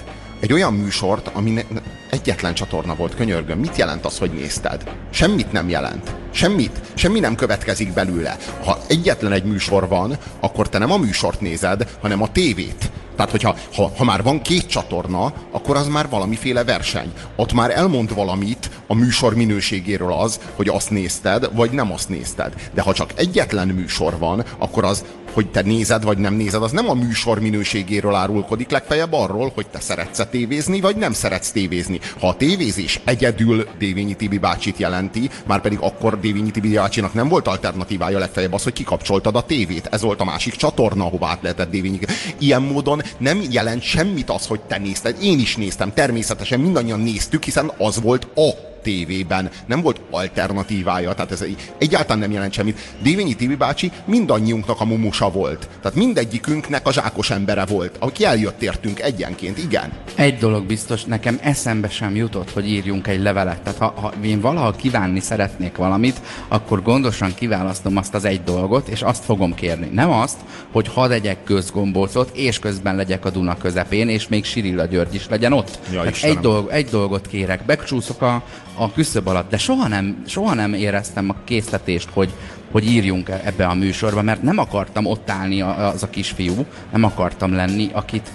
egy olyan műsort, ami egyetlen csatorna volt, könyörgöm. Mit jelent az, hogy nézted? Semmit nem jelent. Semmi nem következik belőle. Ha egyetlen egy műsor van, akkor te nem a műsort nézed, hanem a tévét. Tehát, hogyha ha már van 2 csatorna, akkor az már valamiféle verseny. Ott már elmond valamit a műsor minőségéről az, hogy azt nézted, vagy nem azt nézted. De ha csak egyetlen műsor van, akkor az, hogy te nézed, vagy nem nézed, az nem a műsor minőségéről árulkodik, legfeljebb arról, hogy te szeretsz tévézni, vagy nem szeretsz tévézni. Ha a tévézés egyedül Dévényi Tibi bácsit jelenti, már pedig akkor Dévényi Tibi bácsinak nem volt alternatívája, legfeljebb az, hogy kikapcsoltad a tévét. Ez volt a másik csatorna, ahová át lehetett Dévényi. Ilyen módon nem jelent semmit az, hogy te nézted. Én is néztem, természetesen mindannyian néztük, hiszen az volt a tévében. Nem volt alternatívája, tehát ez egyáltalán nem jelent semmit. Dévényi Tibi bácsi mindannyiunknak a mumusa volt. Tehát mindegyikünknek a zsákos embere volt, aki eljött értünk egyenként, igen. Egy dolog biztos, nekem eszembe sem jutott, hogy írjunk egy levelet. Tehát ha én valahol kívánni szeretnék valamit, akkor gondosan kiválasztom azt az egy dolgot, és azt fogom kérni. Nem azt, hogy hadd egyek közgombócot, és közben legyek a Duna közepén, és még Sirilla György is legyen ott. Ja, egy dolgot kérek, becsúszok a küszöb alatt, de soha nem éreztem a késztetést, hogy írjunk ebbe a műsorba, mert nem akartam ott állni az a kisfiú, nem akartam lenni, akit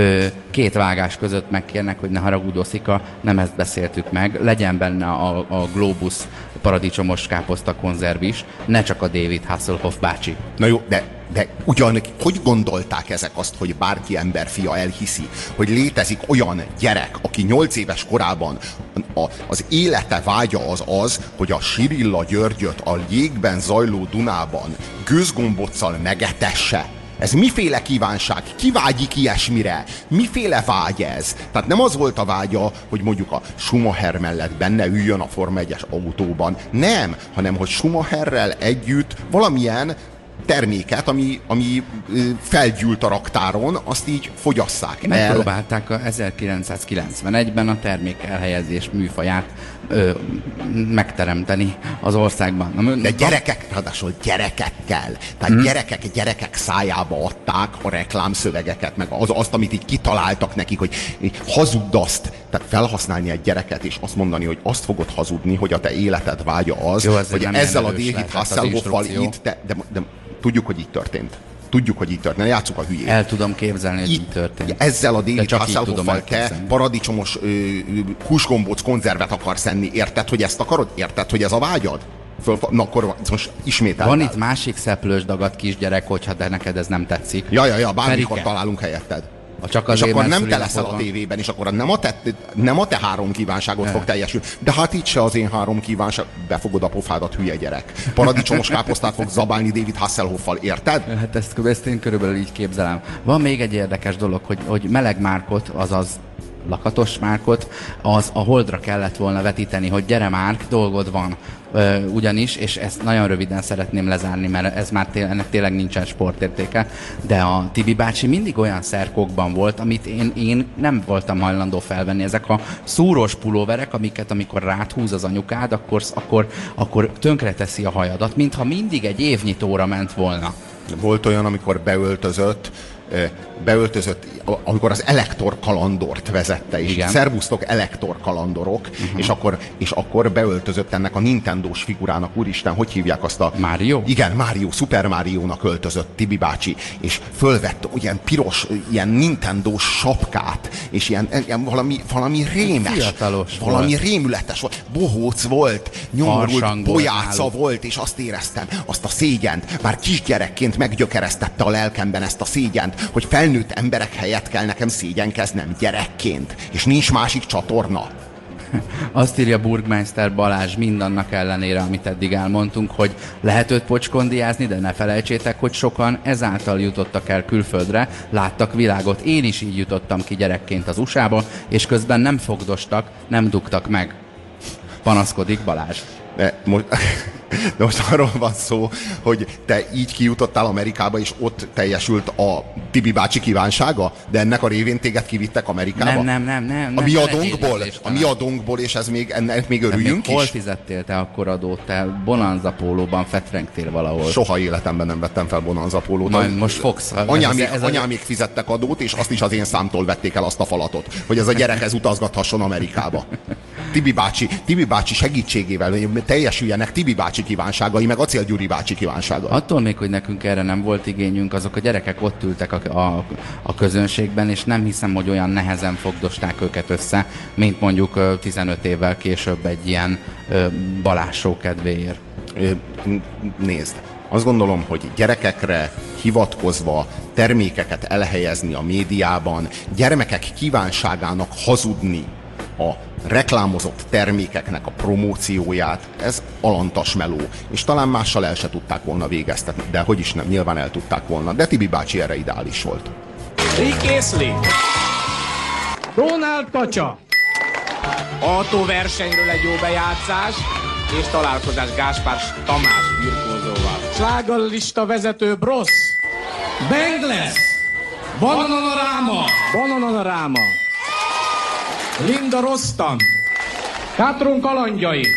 2 vágás között megkérnek, hogy ne haragudj, Oszika, nem ezt beszéltük meg, legyen benne a Globus paradicsomos káposzta konzerv is, ne csak a David Hasselhoff bácsi. Na jó, de ugyan, hogy gondolták ezek azt, hogy bárki emberfia elhiszi, hogy létezik olyan gyerek, aki 8 éves korában az élete vágya az, hogy a Sirilla Györgyöt a jégben zajló Dunában gőzgombóccal megetesse? Ez miféle kívánság? Ki vágyik ilyesmire? Miféle vágy ez? Tehát nem az volt a vágya, hogy mondjuk a Schumacher mellett benne üljön a Forma 1-es autóban. Nem, hanem hogy Schumacherrel együtt valamilyen terméket, ami felgyűlt a raktáron, azt így fogyasszák el. Megpróbálták 1991-ben a termék elhelyezés műfaját megteremteni az országban. De gyerekek, ráadásul gyerekekkel. Tehát gyerekek szájába adták a reklámszövegeket, meg azt, amit így kitaláltak nekik, hogy hazudd azt. Tehát felhasználni egy gyereket, és azt mondani, hogy azt fogod hazudni, hogy a te életed vágya az, jó, hogy ezzel a David Hasselhoffal itt, de tudjuk, hogy így történt. Ne játsszuk a hülyét. El tudom képzelni, hogy így történt. Ezzel a David Hasselhoffal te paradicsomos húsgombóc konzervet akarsz enni. Érted, hogy ezt akarod? Érted, hogy ez a vágyad? Na akkor most ismételtem. Van itt másik szeplős dagat kisgyerek, hogyha de neked ez nem tetszik. Ja, bármikor találunk helyetted. És akkor nem te leszel a tévében, és akkor nem a te 3 kívánságot fog teljesülni. De hát itt se az én 3 kívánság. Befogod a pofádat, hülye gyerek. Paradicsomos káposztát fog zabálni David Hasselhoffal, érted? Hát ezt én körülbelül így képzelem. Van még egy érdekes dolog, hogy meleg Márkot, azaz Lakatos Márkot, az a Holdra kellett volna vetíteni, hogy gyere Márk, dolgod van. Ugyanis, és ezt nagyon röviden szeretném lezárni, mert ez már ennek tényleg nincsen sportértéke, de a Tibi bácsi mindig olyan szerkokban volt, amit én nem voltam hajlandó felvenni. Ezek a szúrós pulóverek, amiket amikor rád húz az anyukád, akkor tönkreteszi a hajadat, mintha mindig egy évnyitóra ment volna. Volt olyan, amikor beöltözött, amikor az Elektor kalandort vezette, és szervusztok Elektor kalandorok, és akkor beöltözött ennek a Nintendós figurának, úristen, hogy hívják azt a... Mario? Igen, Mario, Super Mario-nak öltözött Tibi bácsi, és fölvett ilyen piros, ilyen Nintendós sapkát, és ilyen valami rémes, fiatalos valami volt. Rémületes volt, bohóc volt, nyomorult pojáca volt, és azt éreztem, azt a szégyent, már kisgyerekként meggyökeresztette a lelkemben ezt a szégyent, hogy felnőtt emberek helyett kell nekem szégyenkeznem gyerekként, és nincs másik csatorna. Azt írja Burgmeister Balázs mindannak ellenére, amit eddig elmondtunk, hogy lehet őt pocskondiázni, de ne felejtsétek, hogy sokan ezáltal jutottak el külföldre, láttak világot. Én is így jutottam ki gyerekként az USA-ba, és közben nem fogdostak, nem dugtak meg. Panaszkodik Balázs. De most arról van szó, hogy te így kijutottál Amerikába, és ott teljesült a Tibi bácsi kívánsága, de ennek a révén téged kivittek Amerikába? Nem. A mi adónkból, és ennek még örüljünk is? Hol fizettél te akkor adót? Te Bonanza pólóban fetrengtél valahol. Soha életemben nem vettem fel Bonanza pólót. Majd most fogsz. Anyámék fizettek adót, és azt is az én számtól vették el azt a falatot, hogy ez a gyerek ez utazgathasson Amerikába. Tibi bácsi segítségével teljesüljenek Tibi bácsi kívánságai, meg Acél Gyuri bácsi kívánságai. Attól még, hogy nekünk erre nem volt igényünk, azok a gyerekek ott ültek a közönségben, és nem hiszem, hogy olyan nehezen fogdosták őket össze, mint mondjuk 15 évvel később egy ilyen Balázs-show kedvéért. Nézd, azt gondolom, hogy gyerekekre hivatkozva termékeket elhelyezni a médiában, gyermekek kívánságának hazudni a reklámozott termékeknek a promócióját, ez alantas meló. És talán mással el se tudták volna végeztetni, de hogy is nem, nyilván el tudták volna. De Tibi bácsi erre ideális volt. Rick Astley, Ronald Kacsa, autóversenyről egy jó bejátszás, és találkozás Gáspár Tamás birkózóval. Slágerlista vezető Brosz, Bengles, Bananaráma, Linda Rostan, Katron kalandjai,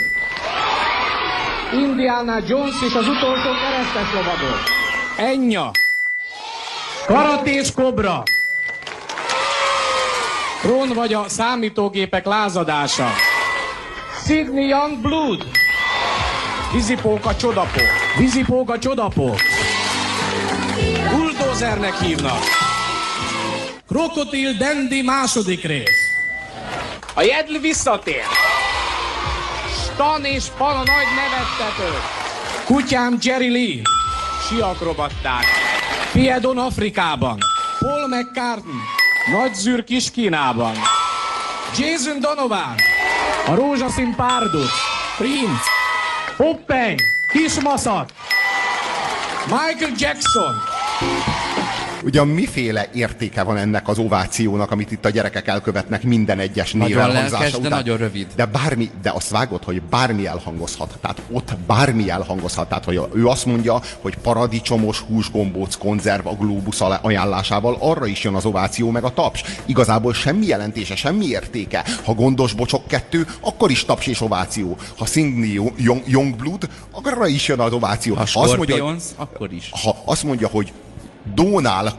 Indiana Jones és az utolsó keresztes lovagok, Enya, Karatés Kobra, Tron vagy a számítógépek lázadása, Sydney Youngblood, Vízipóka Csodapó, Bulldozernek hívnak, Krokodil Dandy második rész, a Jedli visszatér, Stan és Pala nagy nevettetők, Kutyám Jerry Lee, siakrobatták, Piedon Afrikában, Paul McCartney, Nagy Zűr Kis-Kínában, Jason Donovan, a Rózsaszín Párduc, Prince, Popeye, Kismaszat, Michael Jackson. Ugyan miféle értéke van ennek az ovációnak, amit itt a gyerekek elkövetnek minden egyes név elhangzása után? De nagyon rövid. De azt vágod, hogy bármi elhangozhat. Tehát ott bármi elhangozhat. Tehát, hogy ő azt mondja, hogy paradicsomos húsgombóc konzerv a Globus ajánlásával, arra is jön az ováció meg a taps. Igazából semmi jelentése, semmi értéke. Ha Gondos Bocsok 2, akkor is taps és ováció. Ha Sydney Youngblood, arra is jön az ováció. Ha Scorpions, akkor is. Ha azt mondja, hogy Donál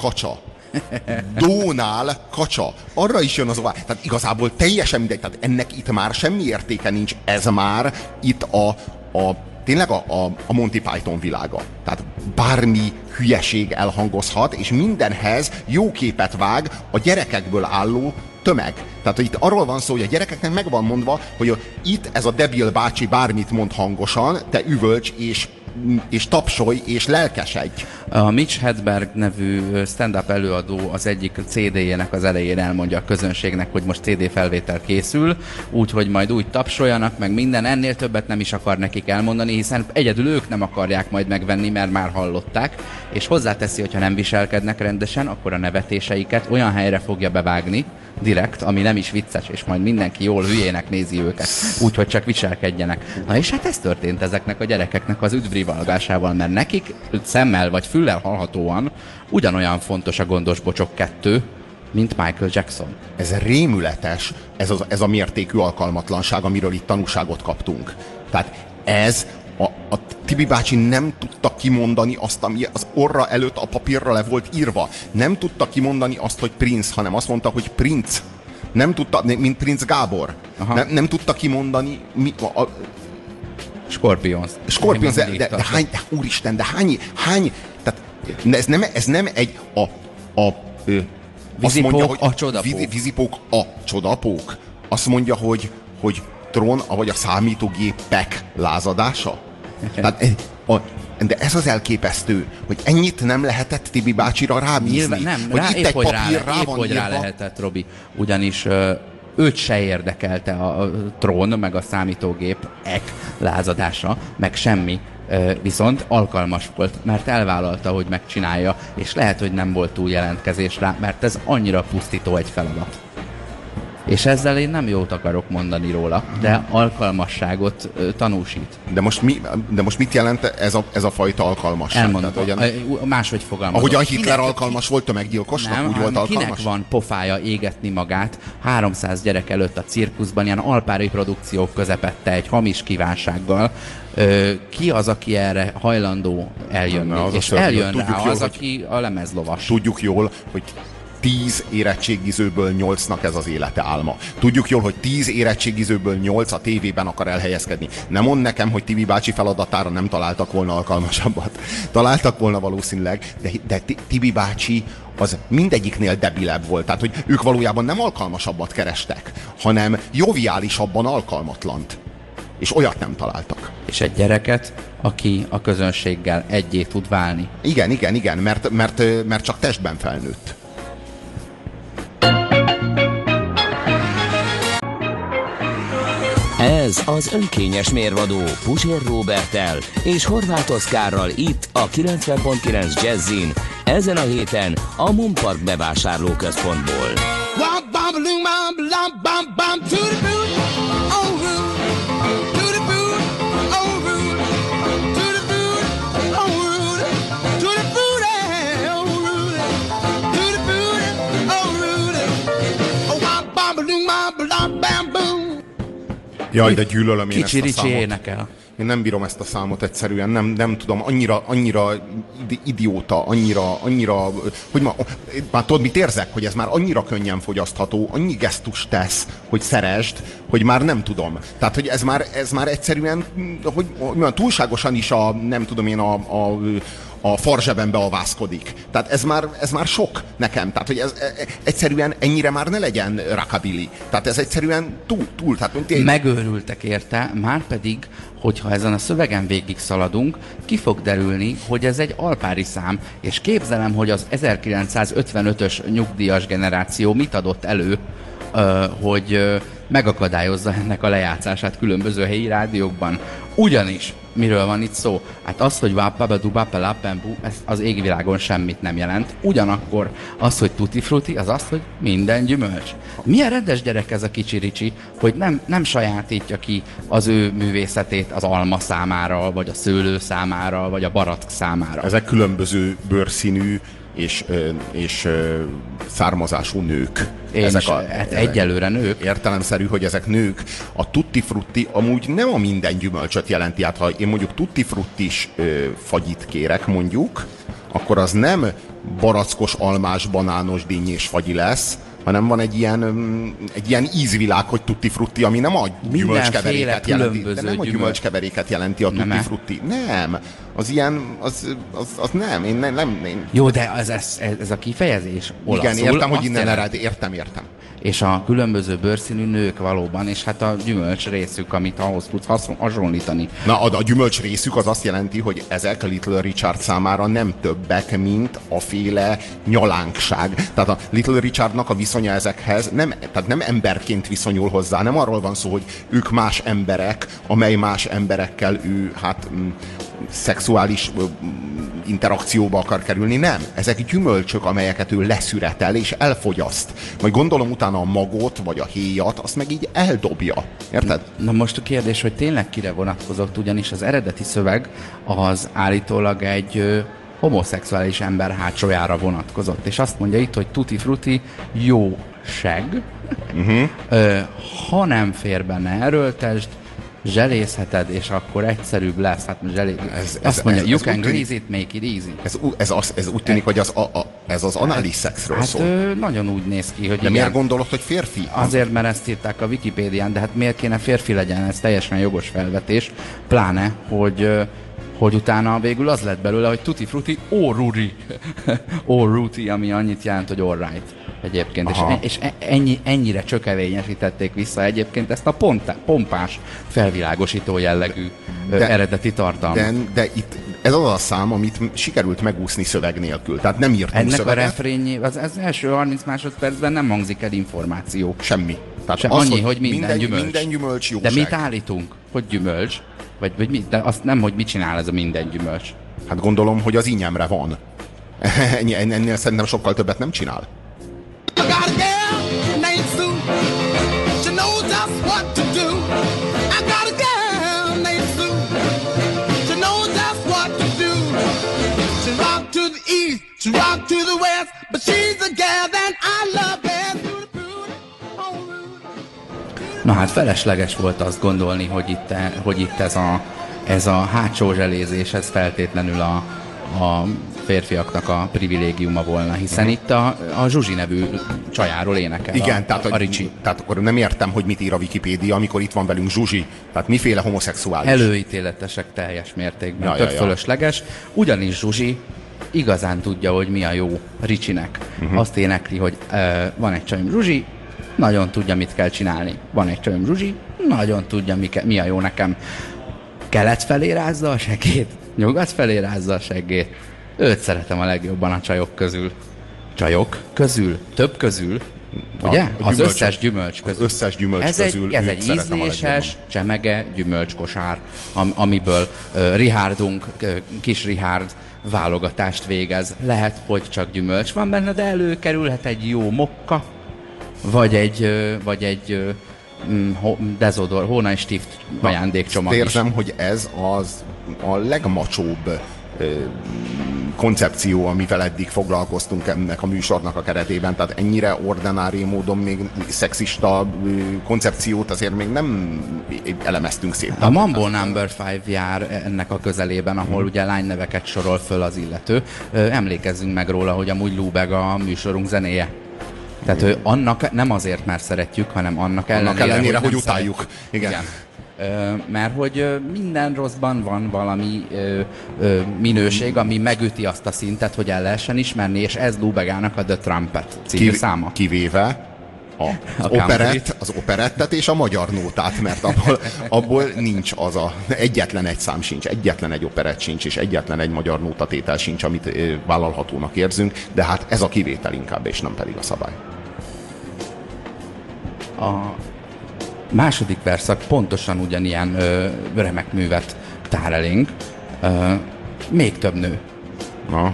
Kacsa. Arra is jön az ováció. Tehát igazából teljesen mindegy. Tehát ennek itt már semmi értéke nincs. Ez már itt tényleg a Monty Python világa. Tehát bármi hülyeség elhangozhat, és mindenhez jó képet vág a gyerekekből álló tömeg. Tehát hogy itt arról van szó, hogy a gyerekeknek meg van mondva, hogy itt ez a debil bácsi bármit mond hangosan, te üvölts és tapsolj, és lelkesedj. A Mitch Hedberg nevű stand-up előadó az egyik CD-jének az elején elmondja a közönségnek, hogy most CD felvétel készül, úgyhogy majd úgy tapsoljanak, meg minden, ennél többet nem is akar nekik elmondani, hiszen egyedül ők nem akarják majd megvenni, mert már hallották, és hozzáteszi, hogyha nem viselkednek rendesen, akkor a nevetéseiket olyan helyre fogja bevágni, direkt, ami nem is vicces, és majd mindenki jól hülyének nézi őket, úgyhogy csak viselkedjenek. Na és hát ez történt ezeknek a gyerekeknek az üdvrivalgásával, mert nekik szemmel vagy füllel hallhatóan ugyanolyan fontos a Gondos Bocsok 2, mint Michael Jackson. Ez rémületes, ez a mértékű alkalmatlanság, amiről itt tanúságot kaptunk. Tehát ez a Tibi bácsi nem tudta kimondani azt, ami az orra előtt a papírra le volt írva. Nem tudta kimondani azt, hogy Prince, hanem azt mondta, hogy Prince. Nem tudta, mint Prince Gábor. Nem tudta kimondani Scorpions, de hány, úristen, de hány, tehát ez nem egy Vízipók a csodapók. Vízipók a csodapók. Azt mondja, hogy Tron, vagy a számítógépek lázadása. Tehát, de ez az elképesztő, hogy ennyit nem lehetett Tibi bácsira rábízni. Nem, hogy itt egy papír rá van írva. Lehetett, Robi. Ugyanis őt se érdekelte a Tron, meg a számítógépek lázadása, meg semmi. Viszont alkalmas volt, mert elvállalta, hogy megcsinálja, és lehet, hogy nem volt túl jelentkezés rá, mert ez annyira pusztító egy feladat. És ezzel én nem jót akarok mondani róla, de alkalmasságot tanúsít. De most mit jelent ez a fajta alkalmasság? Elmondom, máshogy fogalmazom. Ahogyan Hitler alkalmas volt tömeggyilkosnak, nem, úgy volt alkalmas? Kinek van pofája égetni magát 300 gyerek előtt a cirkuszban, ilyen alpári produkciók közepette egy hamis kívánsággal? Ki az, aki erre hajlandó eljönni? És eljön rá az, aki a lemezlovas. Tudjuk jól, hogy 10 érettségizőből 8-nak ez az élete álma. Tudjuk jól, hogy 10 érettségizőből 8 a tévében akar elhelyezkedni. Nem mond nekem, hogy Tibi bácsi feladatára nem találtak volna alkalmasabbat. Találtak volna valószínűleg, de Tibi bácsi az mindegyiknél debilebb volt. Tehát, hogy ők valójában nem alkalmasabbat kerestek, hanem joviálisabban alkalmatlant. És olyat nem találtak. És egy gyereket, aki a közönséggel egyé tud válni. Igen, mert csak testben felnőtt. Ez az önkényes mérvadó Puzsér Róberttel és Horváth Oszkárral itt a 90.9 Jazzin, ezen a héten a Mumpark bevásárlóközpontból. Jaj, de gyűlölöm én Kicsi ezt a számot. énekel. Én nem bírom ezt a számot egyszerűen, nem tudom, annyira idióta, annyira, hogy már tudod, mit érzek, hogy ez már annyira könnyen fogyasztható, annyi gesztus tesz, hogy szeresd, hogy már nem tudom. Tehát, hogy ez már egyszerűen, hogy túlságosan is nem tudom én, a farzsebembe avászkodik. Tehát ez már sok nekem. Tehát, hogy ez egyszerűen ennyire már ne legyen rockabilly. Tehát ez egyszerűen túl. Tehát, Megőrültek érte, márpedig, hogyha ezen a szövegen végig szaladunk, ki fog derülni, hogy ez egy alpári szám, és képzelem, hogy az 1955-ös nyugdíjas generáció mit adott elő, hogy megakadályozza ennek a lejátszását különböző helyi rádiókban. Ugyanis, miről van itt szó? Hát az, hogy ez az égvilágon semmit nem jelent. Ugyanakkor az, hogy tutti frutti, az azt, hogy minden gyümölcs. Milyen rendes gyerek ez a kicsi Ricsi, hogy nem sajátítja ki az ő művészetét az alma számára, vagy a szőlő számára, vagy a barack számára. Ezek különböző bőrszínű és származású nők. Egyelőre nők. Értelemszerű, hogy ezek nők. A tutti frutti amúgy nem a minden gyümölcsöt jelenti. Hát ha én mondjuk tutti fruttis fagyit kérek mondjuk, akkor az nem barackos, almás, banános, dinnyés fagyi lesz, hanem van egy ilyen ízvilág, hogy tutti frutti, ami nem a gyümölcskeveréket jelenti. De nem a gyümölcskeveréket jelenti a tutti frutti. Nem. Az ilyen, az nem. Én... Jó, de ez a kifejezés olaszul. Igen, értem, hogy innen ered. Értem. És a különböző bőrszínű nők valóban, és hát a gyümölcs részük, amit ahhoz tudsz hasonlítani. Na, a gyümölcs részük az azt jelenti, hogy ezek Little Richard számára nem többek, mint a féle nyalánkság. Tehát a Little Richardnak a viszonya ezekhez nem emberként viszonyul hozzá, nem arról van szó, hogy ők más emberek, amely más emberekkel ő szexuális interakcióba akar kerülni. Nem. Ezek gyümölcsök, amelyeket ő leszüretel és elfogyaszt. Majd gondolom utána a magot, vagy a héjat, azt meg így eldobja. Érted? Na most a kérdés, hogy tényleg kire vonatkozott, ugyanis az eredeti szöveg az állítólag egy homoszexuális ember hátsójára vonatkozott. És azt mondja itt, hogy tutti frutti jó seg, ha nem fér benne, erőltesd, zselészheted, és akkor egyszerűbb lesz. Hát azt mondja, you can grease it, make it easy. Ez úgy tűnik, hogy ez az anális szexről szól. Nagyon úgy néz ki, hogy de miért gondolod, hogy férfi? Azért, mert ezt írták a Wikipédián, de hát miért kéne férfi legyen? Ez teljesen jogos felvetés. Pláne, hogy utána végül az lett belőle, hogy tutti frutti, ruti, ami annyit jelent, hogy all right. Egyébként, és ennyire csökevényesítették vissza egyébként ezt a pompás, felvilágosító jellegű eredeti tartalmat. De itt ez az a szám, amit sikerült megúszni szöveg nélkül. Tehát nem írtunk ennek szöveget. A refrényi, az első 30 másodpercben nem hangzik el információ. Semmi. Tehát annyi, hogy minden gyümölcs. Minden gyümölcs jóság. De mit állítunk? Hogy gyümölcs? Vagy mit? De azt nem, hogy mit csinál ez a minden gyümölcs. Hát gondolom, hogy az ínyemre van. Ennél szerintem sokkal többet nem csinál. She rock to the west, but she's the gal that I love best. Na hát felesleges volt azt gondolni, hogy itt ez a hátsó zselézés, ez feltétlenül a férfiaknak a privilégiuma volna, hiszen itt a Zsuzsi nevű csajáról énekel. Igen, a Ricsi. Tehát akkor nem értem, hogy mit ír a Wikipédia, amikor itt van velünk Zsuzsi. Tehát miféle homoszexuális. Előítéletesek teljes mértékben, tök fölösleges. Ugyanis Zsuzsi igazán tudja, hogy mi a jó Ricsinek. Azt énekli, hogy van egy csajom Zsuzsi, nagyon tudja, mit kell csinálni. Van egy csajom Zsuzsi, nagyon tudja, mi a jó nekem. Kelet felé rázza a segét, nyugat felé rázza a segét. Őt szeretem a legjobban a csajok közül. Csajok közül? Több közül? Ugye? Az összes gyümölcs közül. Az összes gyümölcs közül. Ez egy ízléses, csemege gyümölcskosár, amiből Richardunk, kis Richard válogatást végez. Lehet, hogy csak gyümölcs van benne, de előkerülhet egy jó mokka, vagy egy dezodor, hónajstift ajándékcsomag is. Érzem, hogy ez az a legmacsóbb koncepció, amivel eddig foglalkoztunk ennek a műsornak a keretében. Tehát ennyire ordinári módon még szexista koncepciót azért még nem elemeztünk szépen. A Mambo No. 5 jár ennek a közelében, ahol ugye lányneveket sorol föl az illető. Emlékezzünk meg róla, hogy amúgy Lubeg a műsorunk zenéje. Tehát annak nem azért, mert szeretjük, hanem annak ellenére hogy utáljuk. Igen. Mert hogy minden rosszban van valami minőség, ami megüti azt a szintet, hogy el lehessen ismerni, és ez Lubegának a The Trumpet című száma. Kivéve az operettet és a magyar nótát, mert abból nincs egyetlen egy szám sincs, egyetlen egy operett sincs, és egyetlen egy magyar nótatétel sincs, amit vállalhatónak érzünk, de hát ez a kivétel inkább, és nem pedig a szabály. A második verszak pontosan ugyanilyen remek művet tár elénk. Még több nő. Na.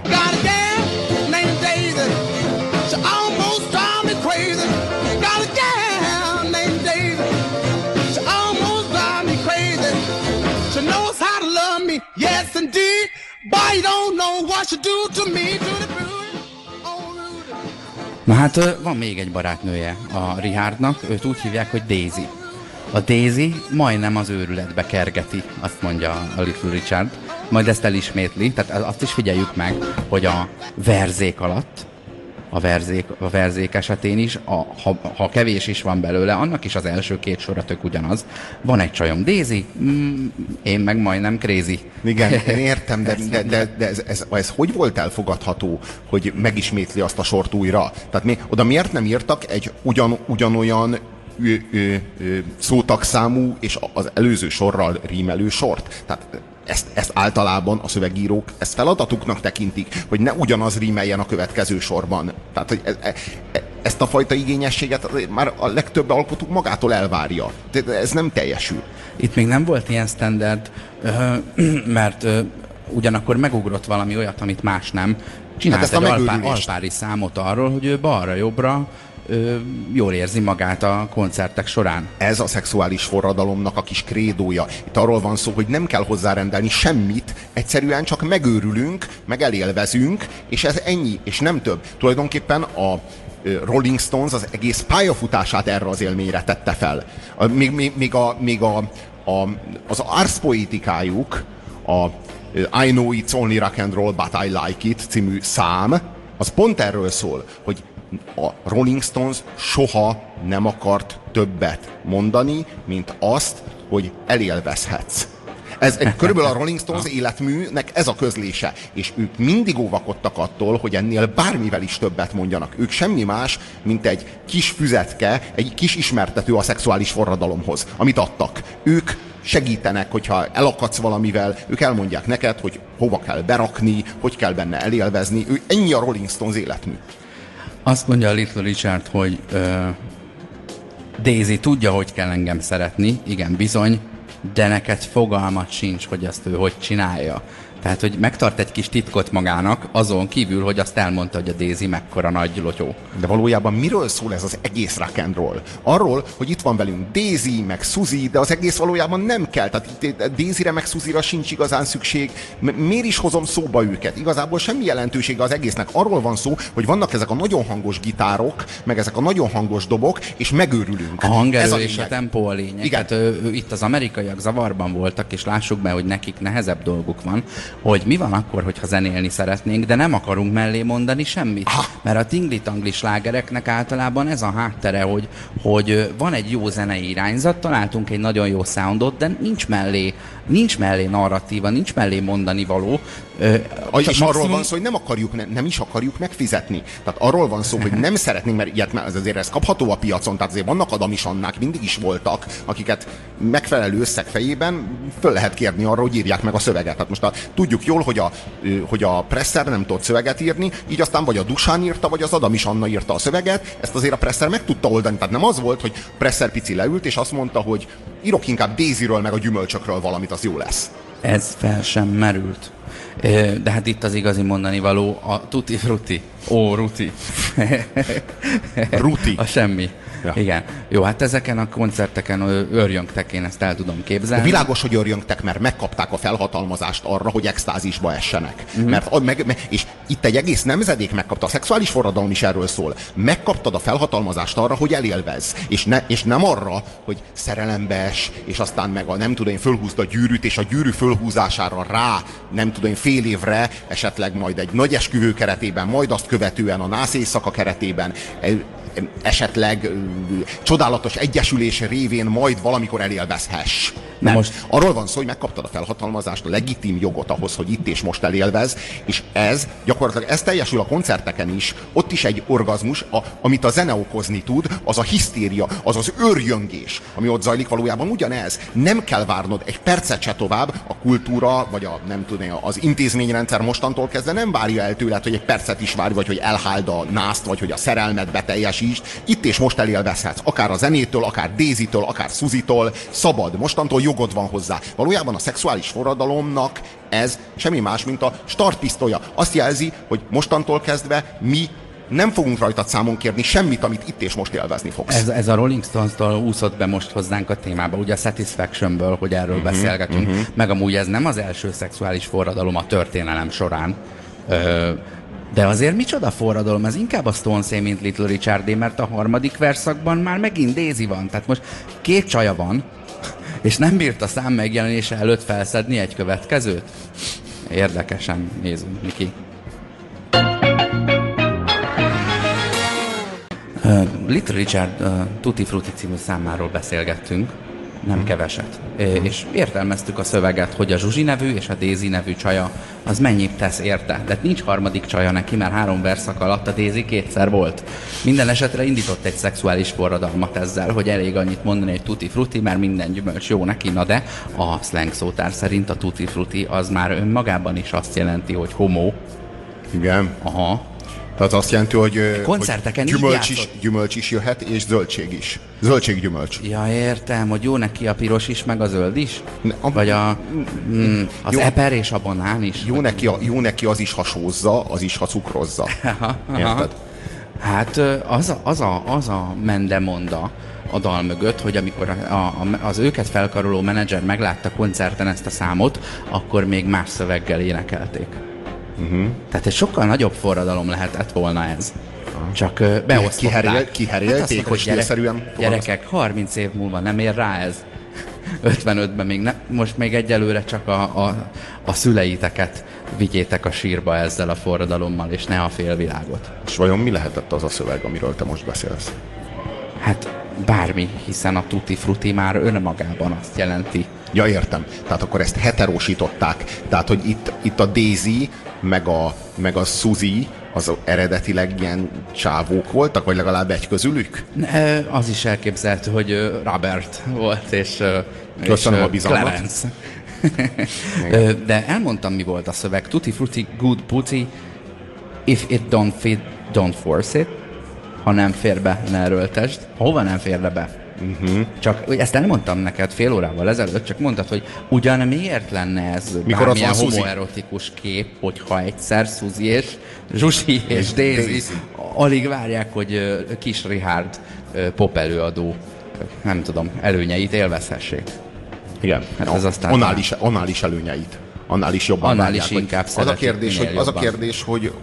Na hát van még egy barátnője a Richardnak, őt úgy hívják, hogy Daisy. A Daisy majdnem az őrületbe kergeti, azt mondja a Little Richard. Majd ezt elismétli, tehát azt is figyeljük meg, hogy a verzék alatt, a verzék esetén is, ha kevés is van belőle, annak is az első két sora tök ugyanaz. Van egy csajom Daisy, én meg majdnem crazy. Igen, én értem, de ez hogy volt elfogadható, hogy megismétli azt a sort újra? Tehát oda miért nem írtak egy ugyanolyan szótagszámú és az előző sorral rímelő sort? Tehát ezt általában a szövegírók ezt feladatuknak tekintik, hogy ne ugyanaz rímeljen a következő sorban. Tehát, hogy ezt a fajta igényességet már a legtöbb alkotó magától elvárja. Ez nem teljesül. Itt még nem volt ilyen standard, mert ugyanakkor megugrott valami olyat, amit más nem. Csinált egy alpári számot arról, hogy ő balra-jobbra jól érzi magát a koncertek során. Ez a szexuális forradalomnak a kis krédója. Itt arról van szó, hogy nem kell hozzárendelni semmit, egyszerűen csak megőrülünk, meg elélvezünk, és ez ennyi, és nem több. Tulajdonképpen a Rolling Stones az egész pályafutását erre az élményre tette fel. Még az arszpoétikájuk, a I Know It's Only Rock and Roll, But I Like It című szám, az pont erről szól, hogy a Rolling Stones soha nem akart többet mondani, mint azt, hogy elélvezhetsz. Ez körülbelül a Rolling Stones életműnek ez a közlése. És ők mindig óvakodtak attól, hogy ennél bármivel is többet mondjanak. Ők semmi más, mint egy kis füzetke, egy kis ismertető a szexuális forradalomhoz, amit adtak. Ők segítenek, hogyha elakadsz valamivel, ők elmondják neked, hogy hova kell berakni, hogy kell benne elélvezni. Ennyi a Rolling Stones életmű. Azt mondja a Little Richard, hogy Daisy tudja, hogy kell engem szeretni, igen, bizony, de neked fogalmat sincs, hogy azt ő hogy csinálja. Tehát, hogy megtart egy kis titkot magának, azon kívül, hogy azt elmondta, hogy a Daisy mekkora nagy lotyó. De valójában miről szól ez az egész rock and roll? Arról, hogy itt van velünk Daisy, meg Suzy, de az egész valójában nem kell. Tehát Daisyre meg Suzyra sincs igazán szükség. Miért is hozom szóba őket? Igazából semmi jelentősége az egésznek. Arról van szó, hogy vannak ezek a nagyon hangos gitárok, meg ezek a nagyon hangos dobok, és megőrülünk. A hangerő és a tempó a lényeg. Igen. Hát, itt az amerikaiak zavarban voltak, és lássuk be, hogy nekik nehezebb dolguk van, hogy mi van akkor, hogyha zenélni szeretnénk, de nem akarunk mellé mondani semmit. Mert a tingli-tangli slágereknek általában ez a háttere, hogy van egy jó zenei irányzat, találtunk egy nagyon jó soundot, de nincs mellé narratíva, nincs mellé mondani való. És arról van szó, hogy nem is akarjuk megfizetni. Tehát arról van szó, hogy nem szeretnénk, mert azért ez kapható a piacon, tehát azért vannak Adam és Annák, mindig is voltak, akiket megfelelő összeg fejében föl lehet kérni arra, hogy írják meg a szöveget. Tehát most tudjuk jól, hogy a Presser nem tudott szöveget írni, így aztán vagy a Dusán írta, vagy az Adam és Anna írta a szöveget, ezt azért a Presser meg tudta oldani. Tehát nem az volt, hogy Presser pici leült, és azt mondta, hogy írok inkább Daisyről, meg a gyümölcsökről valamit, az jó lesz. Ez fel sem merült. De hát itt az igazi mondani való a tutti frutti. Ruti. Ruti. A semmi. Ja. Igen. Jó, hát ezeken a koncerteken örjöngtek, én ezt el tudom képzelni. De világos, hogy örjöngtek, mert megkapták a felhatalmazást arra, hogy extázisba essenek. És itt egy egész nemzedék megkapta, a szexuális forradalom is erről szól. Megkaptad a felhatalmazást arra, hogy elélvezz. És nem arra, hogy szerelembe es, és aztán meg nem tudom én, fölhúzd a gyűrűt, és a gyűrű fölhúzására rá, nem tudom én, fél évre, esetleg majd egy nagy esküvő keretében, majd azt követően a nász éjszaka keretében, esetleg csodálatos egyesülés révén majd valamikor elélvezhess. Nem. Most arról van szó, hogy megkaptad a felhatalmazást, a legitim jogot ahhoz, hogy itt és most elélvez, és ez gyakorlatilag ez teljesül a koncerteken is. Ott is egy orgazmus, amit a zene okozni tud, az a hisztéria, az az őrjöngés, ami ott zajlik, valójában ugyanez. Nem kell várnod egy percet se tovább, a kultúra, vagy az intézményrendszer mostantól kezdve nem várja el tőled, hogy egy percet is várj, vagy hogy elháld a nászt, vagy hogy a szerelmet beteljesítsd. Itt és most elélvezhetsz. Akár a zenétől, akár Daisy-től, akár Suzy-tól. Szabad. Mostantól jogod van hozzá. Valójában a szexuális forradalomnak ez semmi más, mint a startpisztolya. Azt jelzi, hogy mostantól kezdve mi nem fogunk rajtad számon kérni semmit, amit itt és most élvezni fogsz. Ez a Rolling Stones-tól úszott be most hozzánk a témába, ugye a Satisfaction-ből, hogy erről beszélgetünk. Meg amúgy ez nem az első szexuális forradalom a történelem során. De azért micsoda forradalom, ez inkább a Stones-é, mint Little Richardé, mert a harmadik verszakban már megint Daisy van. Tehát most 2 csaja van, és nem bírt a szám megjelenése előtt felszedni egy következőt? Érdekesen nézünk, Miki. Little Richard Tutti Frutti című számáról beszélgettünk, nem keveset. És értelmeztük a szöveget, hogy a Zsuzsi nevű és a Daisy nevű csaja az mennyit tesz érte. De nincs harmadik csaja neki, mert 3 verszak alatt a Daisy 2-szer volt. Minden esetre indított egy szexuális forradalmat ezzel, hogy elég annyit mondani, hogy tutti frutti, mert minden gyümölcs jó neki, na de a slang szótár szerint a tutti frutti az már önmagában is azt jelenti, hogy homo. Igen. Aha. Tehát azt jelenti, hogy koncerteken gyümölcs is jöhet, és zöldség is. Zöldséggyümölcs. Ja, értem, hogy jó neki a piros is, meg a zöld is? Vagy az jó, eper és a banán is? Jó neki az is, ha sózza, az is, ha cukrozza. Érted? Hát az a mendemonda a dal mögött, hogy amikor az őket felkaroló menedzser meglátta koncerten ezt a számot, akkor még más szöveggel énekelték. Tehát egy sokkal nagyobb forradalom lehetett volna ez. Csak beosztották. Kiherélték, hogy gyerekek, 30 év múlva nem ér rá ez. 55-ben még most még egyelőre csak a szüleiteket vigyétek a sírba ezzel a forradalommal, és ne a félvilágot. És vajon mi lehetett az a szöveg, amiről te most beszélsz? Hát bármi, hiszen a tutti frutti már önmagában azt jelenti. Ja, értem. Tehát akkor ezt heterósították. Tehát, hogy itt a Daisy, meg a Suzy, az eredetileg ilyen csávók voltak, vagy legalább egy közülük? Az is elképzelhető, hogy Robert volt, és a Clarence. De elmondtam, mi volt a szöveg. Tutti frutti, good pussy, if it don't fit, don't force it. Ha nem fér be, ne erőltesd. Hova nem fér be? Csak ezt elmondtam neked fél órával ezelőtt, csak mondtad, hogy ugyan miért lenne ez bármilyen homoerotikus kép, hogyha egyszer Suzy és Zsusi és Daisy alig várják, hogy Kis Richard popelőadó, nem tudom, előnyeit élvezhessék. Igen, hát ez aztán anális előnyeit. Annál is jobban annál is inkább az a kérdés,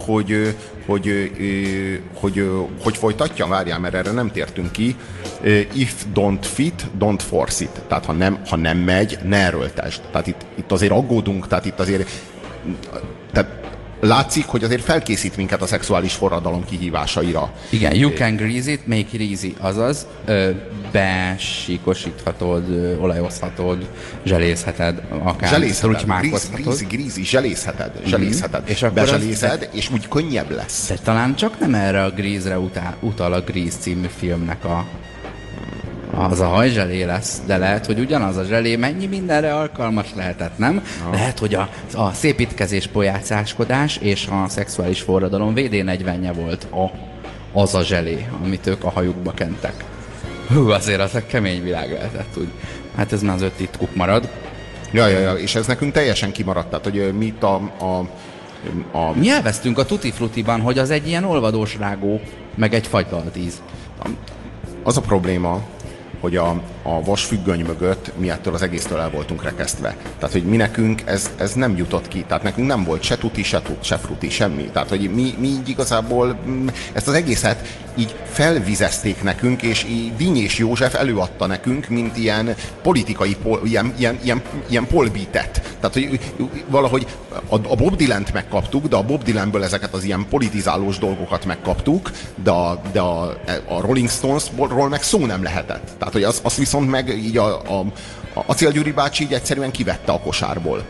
hogy folytatja, várjál, mert erre nem tértünk ki. If don't fit, don't force it. Tehát ha nem megy, ne erőltesd. Tehát itt azért aggódunk, tehát itt azért látszik, hogy azért felkészít minket a szexuális forradalom kihívásaira. Igen, you can grease it, make it easy. Azaz, besíkosíthatod, olajozhatod, zselézheted, akár rutymálkozhatod. Zselézheted. És bezselézed, és úgy könnyebb lesz. De talán csak nem erre a Grease-re utal a Grease című filmnek az a hajzselé lesz, de lehet, hogy ugyanaz a zselé mennyi mindenre alkalmas lehetett, nem? Lehet, hogy a szépítkezés, pojácáskodás és a szexuális forradalom VD40-je volt az a zselé, amit ők a hajukba kentek. Azért az a kemény világ lehetett, úgy. Hát ez már az 5 titkuk marad. Ja, és ez nekünk teljesen kimaradt, tehát, hogy mi itt Mi elvesztünk a Tutti Fruttiban, hogy az egy ilyen olvadós rágó, meg egy fagylaltíz. Az a probléma, hogy a vasfüggöny mögött mi ettől az egésztől el voltunk rekesztve. Tehát, hogy mi nekünk ez nem jutott ki. Tehát nekünk nem volt se tuti, se fruti, semmi. Tehát, hogy mi így igazából ezt az egészet így felvizezték nekünk, és Díny és József előadta nekünk, mint ilyen politikai, ilyen polbítet. Tehát, hogy valahogy a Bob Dylant megkaptuk, de a Bob Dylanből ezeket az ilyen politizálós dolgokat megkaptuk, de a Rolling Stonesról meg szó nem lehetett. Tehát, hogy azt viszont meg így a Acél Gyuri bácsi így egyszerűen kivette a kosárból.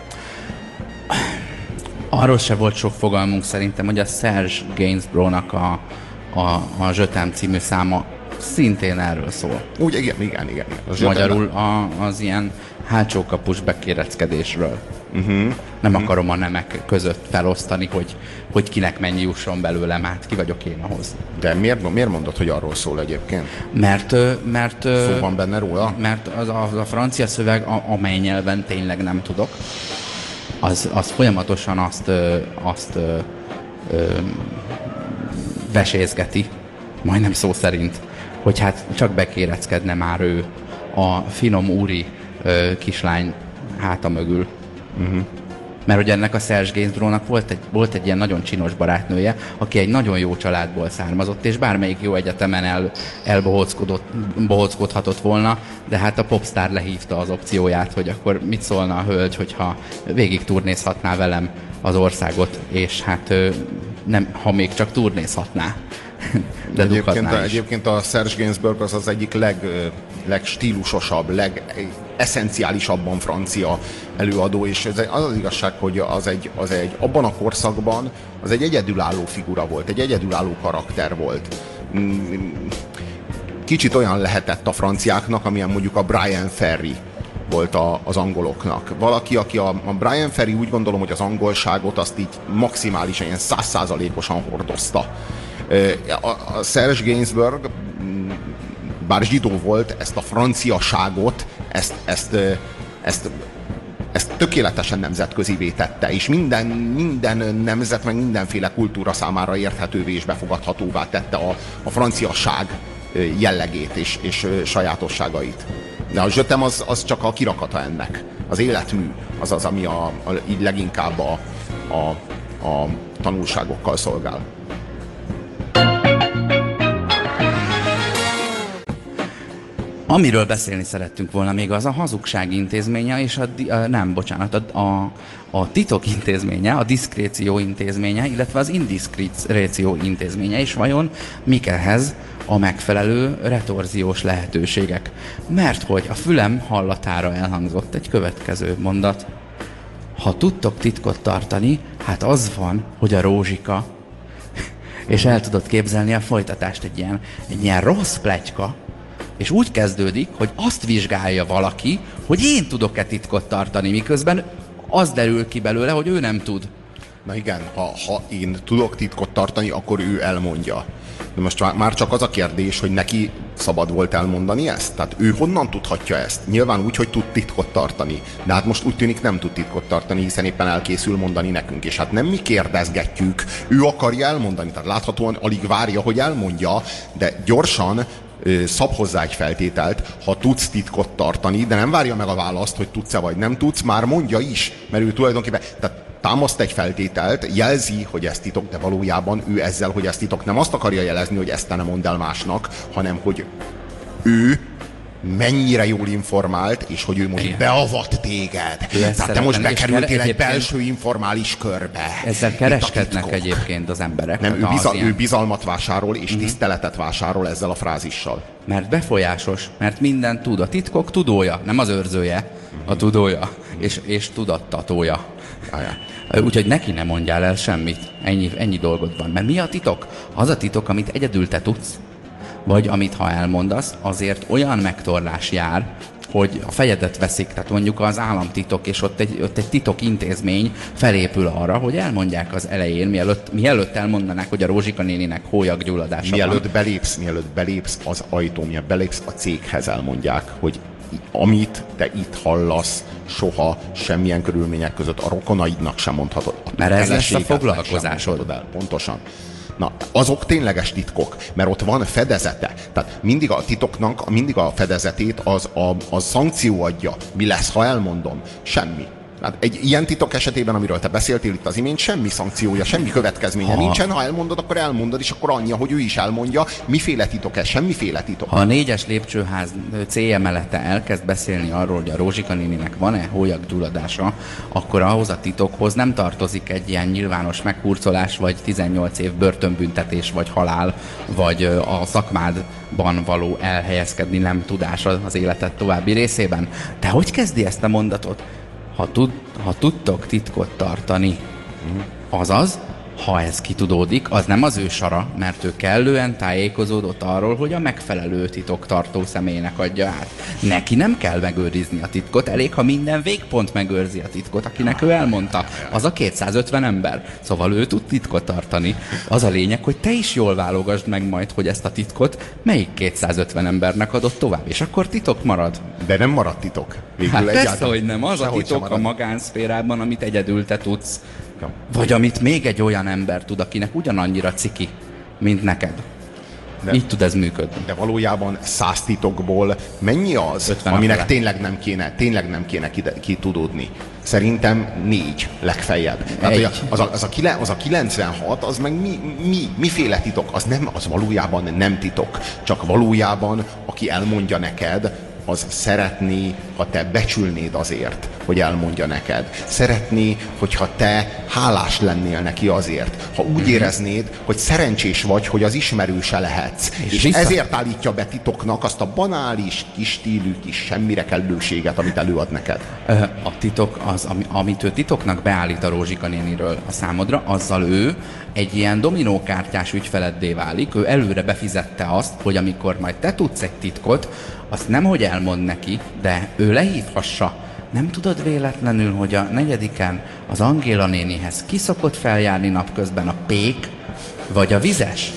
Arról se volt sok fogalmunk szerintem, hogy a Serge Gainsborough-nak a Zsötem című száma szintén erről szól. Úgy, igen. Magyarul az ilyen hátsó kapus bekéreckedésről. Nem akarom a nemek között felosztani, hogy kinek mennyi jusson belőlem át, ki vagyok én ahhoz. De miért mondod, hogy arról szól egyébként? Mert szó van benne róla? Mert az a francia szöveg, amely nyelven tényleg nem tudok, az folyamatosan azt vesézgeti, majdnem szó szerint, hogy hát csak bekéreckedne már ő a finom úri kislány háta mögül. Mert hogy ennek a Serge Gainsboroughnak volt egy ilyen nagyon csinos barátnője, aki egy nagyon jó családból származott, és bármelyik jó egyetemen elbohóckodhatott volna, de hát a popstar lehívta az opcióját, hogy akkor mit szólna a hölgy, hogyha végig turnézhatná velem az országot, és hát nem, ha még csak turnézhatná. De egyébként a Serge Gainsbourg az egyik legstílusosabb, legesszenciálisabban francia előadó, és az igazság, hogy az egy abban a korszakban az egy egyedülálló figura volt, egy egyedülálló karakter volt. Kicsit olyan lehetett a franciáknak, amilyen mondjuk a Brian Ferry volt az angoloknak. Valaki, aki a Brian Ferry, úgy gondolom, hogy az angolságot azt így maximálisan, ilyen 100%-osan hordozta. A Serge Gainsbourg, bár zsidó volt, ezt a franciaságot, ezt tökéletesen nemzetközivé tette, és minden nemzet, meg mindenféle kultúra számára érthetővé és befogadhatóvá tette a franciaság jellegét és sajátosságait. De a zsötem az csak a kirakata ennek. Az életmű az, ami így leginkább a tanulságokkal szolgál. Amiről beszélni szerettünk volna még, az a hazugság intézménye, és a titok intézménye, a diszkréció intézménye, illetve az indiszkréció intézménye, és vajon mik ehhez a megfelelő retorziós lehetőségek. Mert hogy a fülem hallatára elhangzott egy következő mondat. Ha tudtok titkot tartani, hát az van, hogy a Rózsika, és el tudod képzelni a folytatást, egy ilyen rossz pletyka, és úgy kezdődik, hogy azt vizsgálja valaki, hogy én tudok-e titkot tartani, miközben az derül ki belőle, hogy ő nem tud. Na igen, ha én tudok titkot tartani, akkor ő elmondja. De most már csak az a kérdés, hogy neki szabad volt elmondani ezt? Tehát ő honnan tudhatja ezt? Nyilván úgy, hogy tud titkot tartani. De hát most úgy tűnik, nem tud titkot tartani, hiszen éppen elkészül mondani nekünk. És hát nem mi kérdezgetjük, ő akarja elmondani. Tehát láthatóan alig várja, hogy elmondja, de gyorsan szab hozzá egy feltételt, ha tudsz titkot tartani, de nem várja meg a választ, hogy tudsz-e vagy nem tudsz, már mondja is, mert ő tulajdonképpen támaszt egy feltételt, jelzi, hogy ez titok, de valójában ő ezzel, hogy ez titok, nem azt akarja jelezni, hogy ezt te nem mondd el másnak, hanem hogy ő mennyire jól informált, és hogy ő most beavat téged. Tehát te most bekerültél egy belső informális körbe. Ezzel kereskednek egyébként az emberek. Nem, ő bizalmat vásárol, és tiszteletet vásárol ezzel a frázissal. Mert befolyásos, mert mindent tud. A titkok tudója, nem az őrzője, a tudója, és tudattatója. Úgyhogy neki nem mondjál el semmit. Ennyi dolgod van. Mert mi a titok? Az a titok, amit egyedül te tudsz, vagy amit ha elmondasz, azért olyan megtorlás jár, hogy a fejedet veszik, tehát mondjuk az államtitok, és ott egy titok intézmény felépül arra, hogy elmondják az elején, mielőtt elmondanák, hogy a Rózsika néninek hólyaggyulladása van. Mielőtt belépsz az ajtón, mielőtt belépsz a céghez, elmondják, hogy amit te itt hallasz, soha, semmilyen körülmények között a rokonaidnak sem mondhatod. Mert ez lesz a foglalkozásod. Pontosan. Na, azok tényleges titkok, mert ott van fedezete. Tehát mindig a titoknak, mindig a fedezetét az szankció adja. Mi lesz, ha elmondom? Semmi. Hát egy ilyen titok esetében, amiről te beszéltél itt az imént, semmi szankciója, semmi következménye nincsen. Ha elmondod, akkor elmondod, és akkor annyi, hogy ő is elmondja. Miféle titok ez? Semmiféle titok. Ha a 4-es lépcsőház C emelete elkezd beszélni arról, hogy a Rózsika néninek van-e hólyaggyulladása, akkor ahhoz a titokhoz nem tartozik egy ilyen nyilvános meghurcolás, vagy 18 év börtönbüntetés, vagy halál, vagy a szakmádban való elhelyezkedni nem tudás az életed további részében. Te hogy kezdi ezt a mondatot? Ha tudtok titkot tartani, azaz, ha ez kitudódik, az nem az ő sara, mert ő kellően tájékozódott arról, hogy a megfelelő titoktartó személynek adja át. Neki nem kell megőrizni a titkot, elég, ha minden végpont megőrzi a titkot, akinek ő elmondta. Az a 250 ember. Szóval ő tud titkot tartani. Az a lényeg, hogy te is jól válogasd meg majd, hogy ezt a titkot melyik 250 embernek adott tovább, és akkor titok marad. De nem marad titok. Hát persze, hogy nem. Az a titok a magánszférában, amit egyedül te tudsz. Vagy amit még egy olyan ember tud, akinek ugyanannyira ciki, mint neked. Így tud ez működni. De valójában 100 titokból mennyi az, aminek tényleg nem kéne kitudódni? Szerintem 4 legfeljebb. Tehát, az a 96, az meg miféle titok? Az valójában nem titok. Csak valójában, aki elmondja neked, az szeretné, ha te becsülnéd azért, hogy elmondja neked. Szeretné, hogyha te hálás lennél neki azért. Ha úgy éreznéd, hogy szerencsés vagy, hogy az ismerőse lehetsz. És ezért állítja be titoknak azt a banális, kis stílű, kis semmire kellőséget, amit előad neked. A titok, amit ő titoknak beállít a Rózsika néniről a számodra, azzal ő egy ilyen dominókártyás ügyfeleddé válik. Ő előre befizette azt, hogy amikor majd te tudsz egy titkot, azt nemhogy elmond neki, de ő lehívhassa. Nem tudod véletlenül, hogy a 4-en az Angéla nénihez ki szokott feljárni napközben, a Pék vagy a Vizes?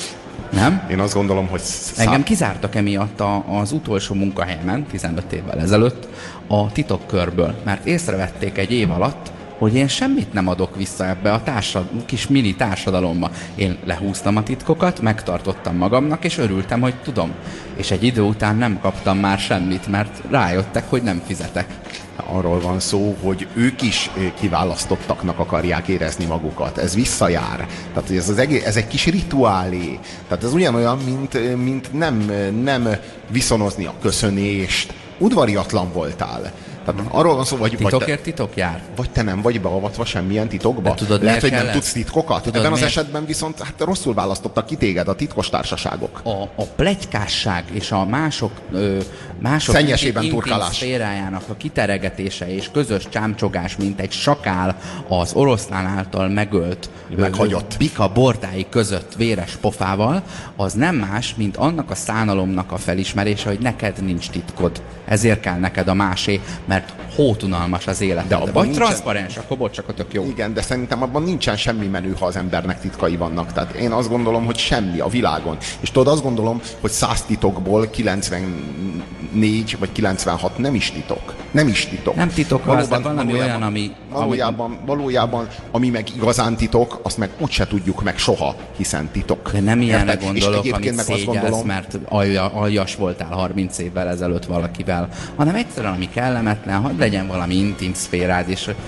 Nem? Én azt gondolom, hogy... Engem kizártak emiatt az utolsó munkahelyemen, 15 évvel ezelőtt, a titokkörből, mert észrevették egy év alatt, hogy én semmit nem adok vissza ebbe a kis mini társadalomba. Én lehúztam a titkokat, megtartottam magamnak, és örültem, hogy tudom. És egy idő után nem kaptam már semmit, mert rájöttek, hogy nem fizetek. Arról van szó, hogy ők is kiválasztottaknak akarják érezni magukat. Ez visszajár. Tehát ez egy kis rituálé. Tehát ez ugyanolyan, mint nem viszonozni a köszönést. Udvariatlan voltál. Tehát arról van szó, titokért titok jár? Vagy te nem vagy beavatva semmilyen titokba. Tudod, lehet, hogy nem tudsz titkokat. Ebben az esetben viszont rosszul választottak ki téged a titkos társaságok. A pletykásság és a mások szennyesében turkálás szférájának a kiteregetése és közös csámcsogás, mint egy sakál az oroszlán által megölt meghagyott bika bordái között véres pofával, az nem más, mint annak a szánalomnak a felismerése, hogy neked nincs titkod. Ezért kell neked a másé, mert mert hótunalmas az élet. De vagy nincsen... transzparens, akkor bocsakatok jó. Igen, de szerintem abban nincsen semmi menő, ha az embernek titkai vannak. Tehát én azt gondolom, hogy semmi a világon. És tudod, azt gondolom, hogy 100 titokból 94 vagy 96 nem is titok. Nem is titok. Nem titok, valóban, valami olyan, ami... Valójában, ami meg igazán titok, azt meg úgyse tudjuk meg soha, hiszen titok. De nem ilyenre gondolok, amit szégyelsz, mert aljas voltál 30 évvel ezelőtt valakivel, hanem egyszerűen, ami kellemetlen, hadd legyen valami intim szférád,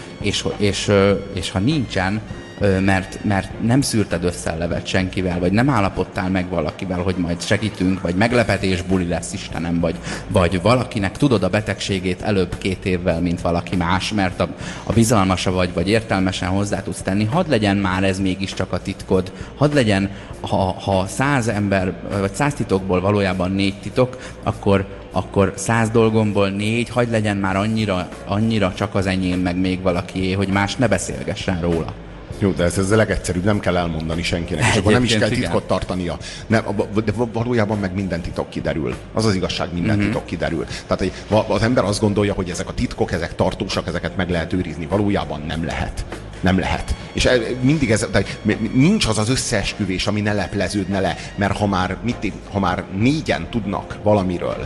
és ha nincsen, mert nem szűrted össze a levet senkivel, vagy nem állapodtál meg valakivel, hogy majd segítünk, vagy meglepetés buli lesz, Istenem, vagy valakinek tudod a betegségét előbb 2 évvel, mint valaki más, mert a bizalmasa vagy értelmesen hozzá tudsz tenni. Hadd legyen már ez mégiscsak a titkod. Hadd legyen, ha 100 ember, vagy 100 titokból valójában 4 titok, akkor 100 dolgomból 4, hadd legyen már annyira csak az enyém, meg még valakié, hogy más ne beszélgessen róla. Jó, de ez a legegyszerűbb, nem kell elmondani senkinek, és akkor nem is kell titkot tartania. De valójában meg minden titok kiderül. Az az igazság, minden titok kiderül. Tehát az ember azt gondolja, hogy ezek a titkok, ezek tartósak, ezeket meg lehet őrizni. Valójában nem lehet. Nem lehet. És mindig nincs az összeesküvés, ami ne lepleződne le, mert ha már 4-en tudnak valamiről,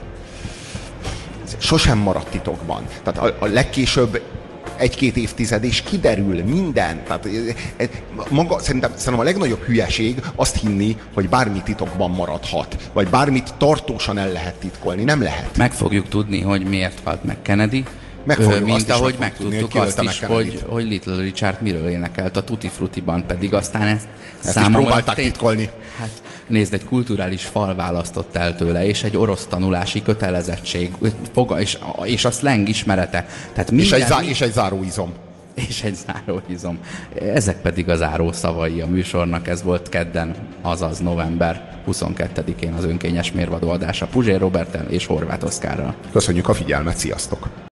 sosem maradt titokban. Tehát a legkésőbb 1-2 évtized, és kiderül minden. Tehát szerintem a legnagyobb hülyeség azt hinni, hogy bármi titokban maradhat, vagy bármit tartósan el lehet titkolni. Nem lehet. Meg fogjuk tudni, hogy miért halt meg Kennedy, mint ahogy megtudtuk azt is, hogy Little Richard miről énekelt a Tutti Fruttiban, pedig aztán ezt is próbálták titkolni. Hát nézd, egy kulturális fal választott el tőle, és egy orosz tanulási kötelezettség, és a slang ismerete. Tehát és egy záróizom. És egy záróizom. Ezek pedig a zárószavai a műsornak. Ez volt kedden, azaz november 22-én az önkényes mérvadó adása Puzsér Roberttel és Horváth Oszkárral. Köszönjük a figyelmet, sziasztok!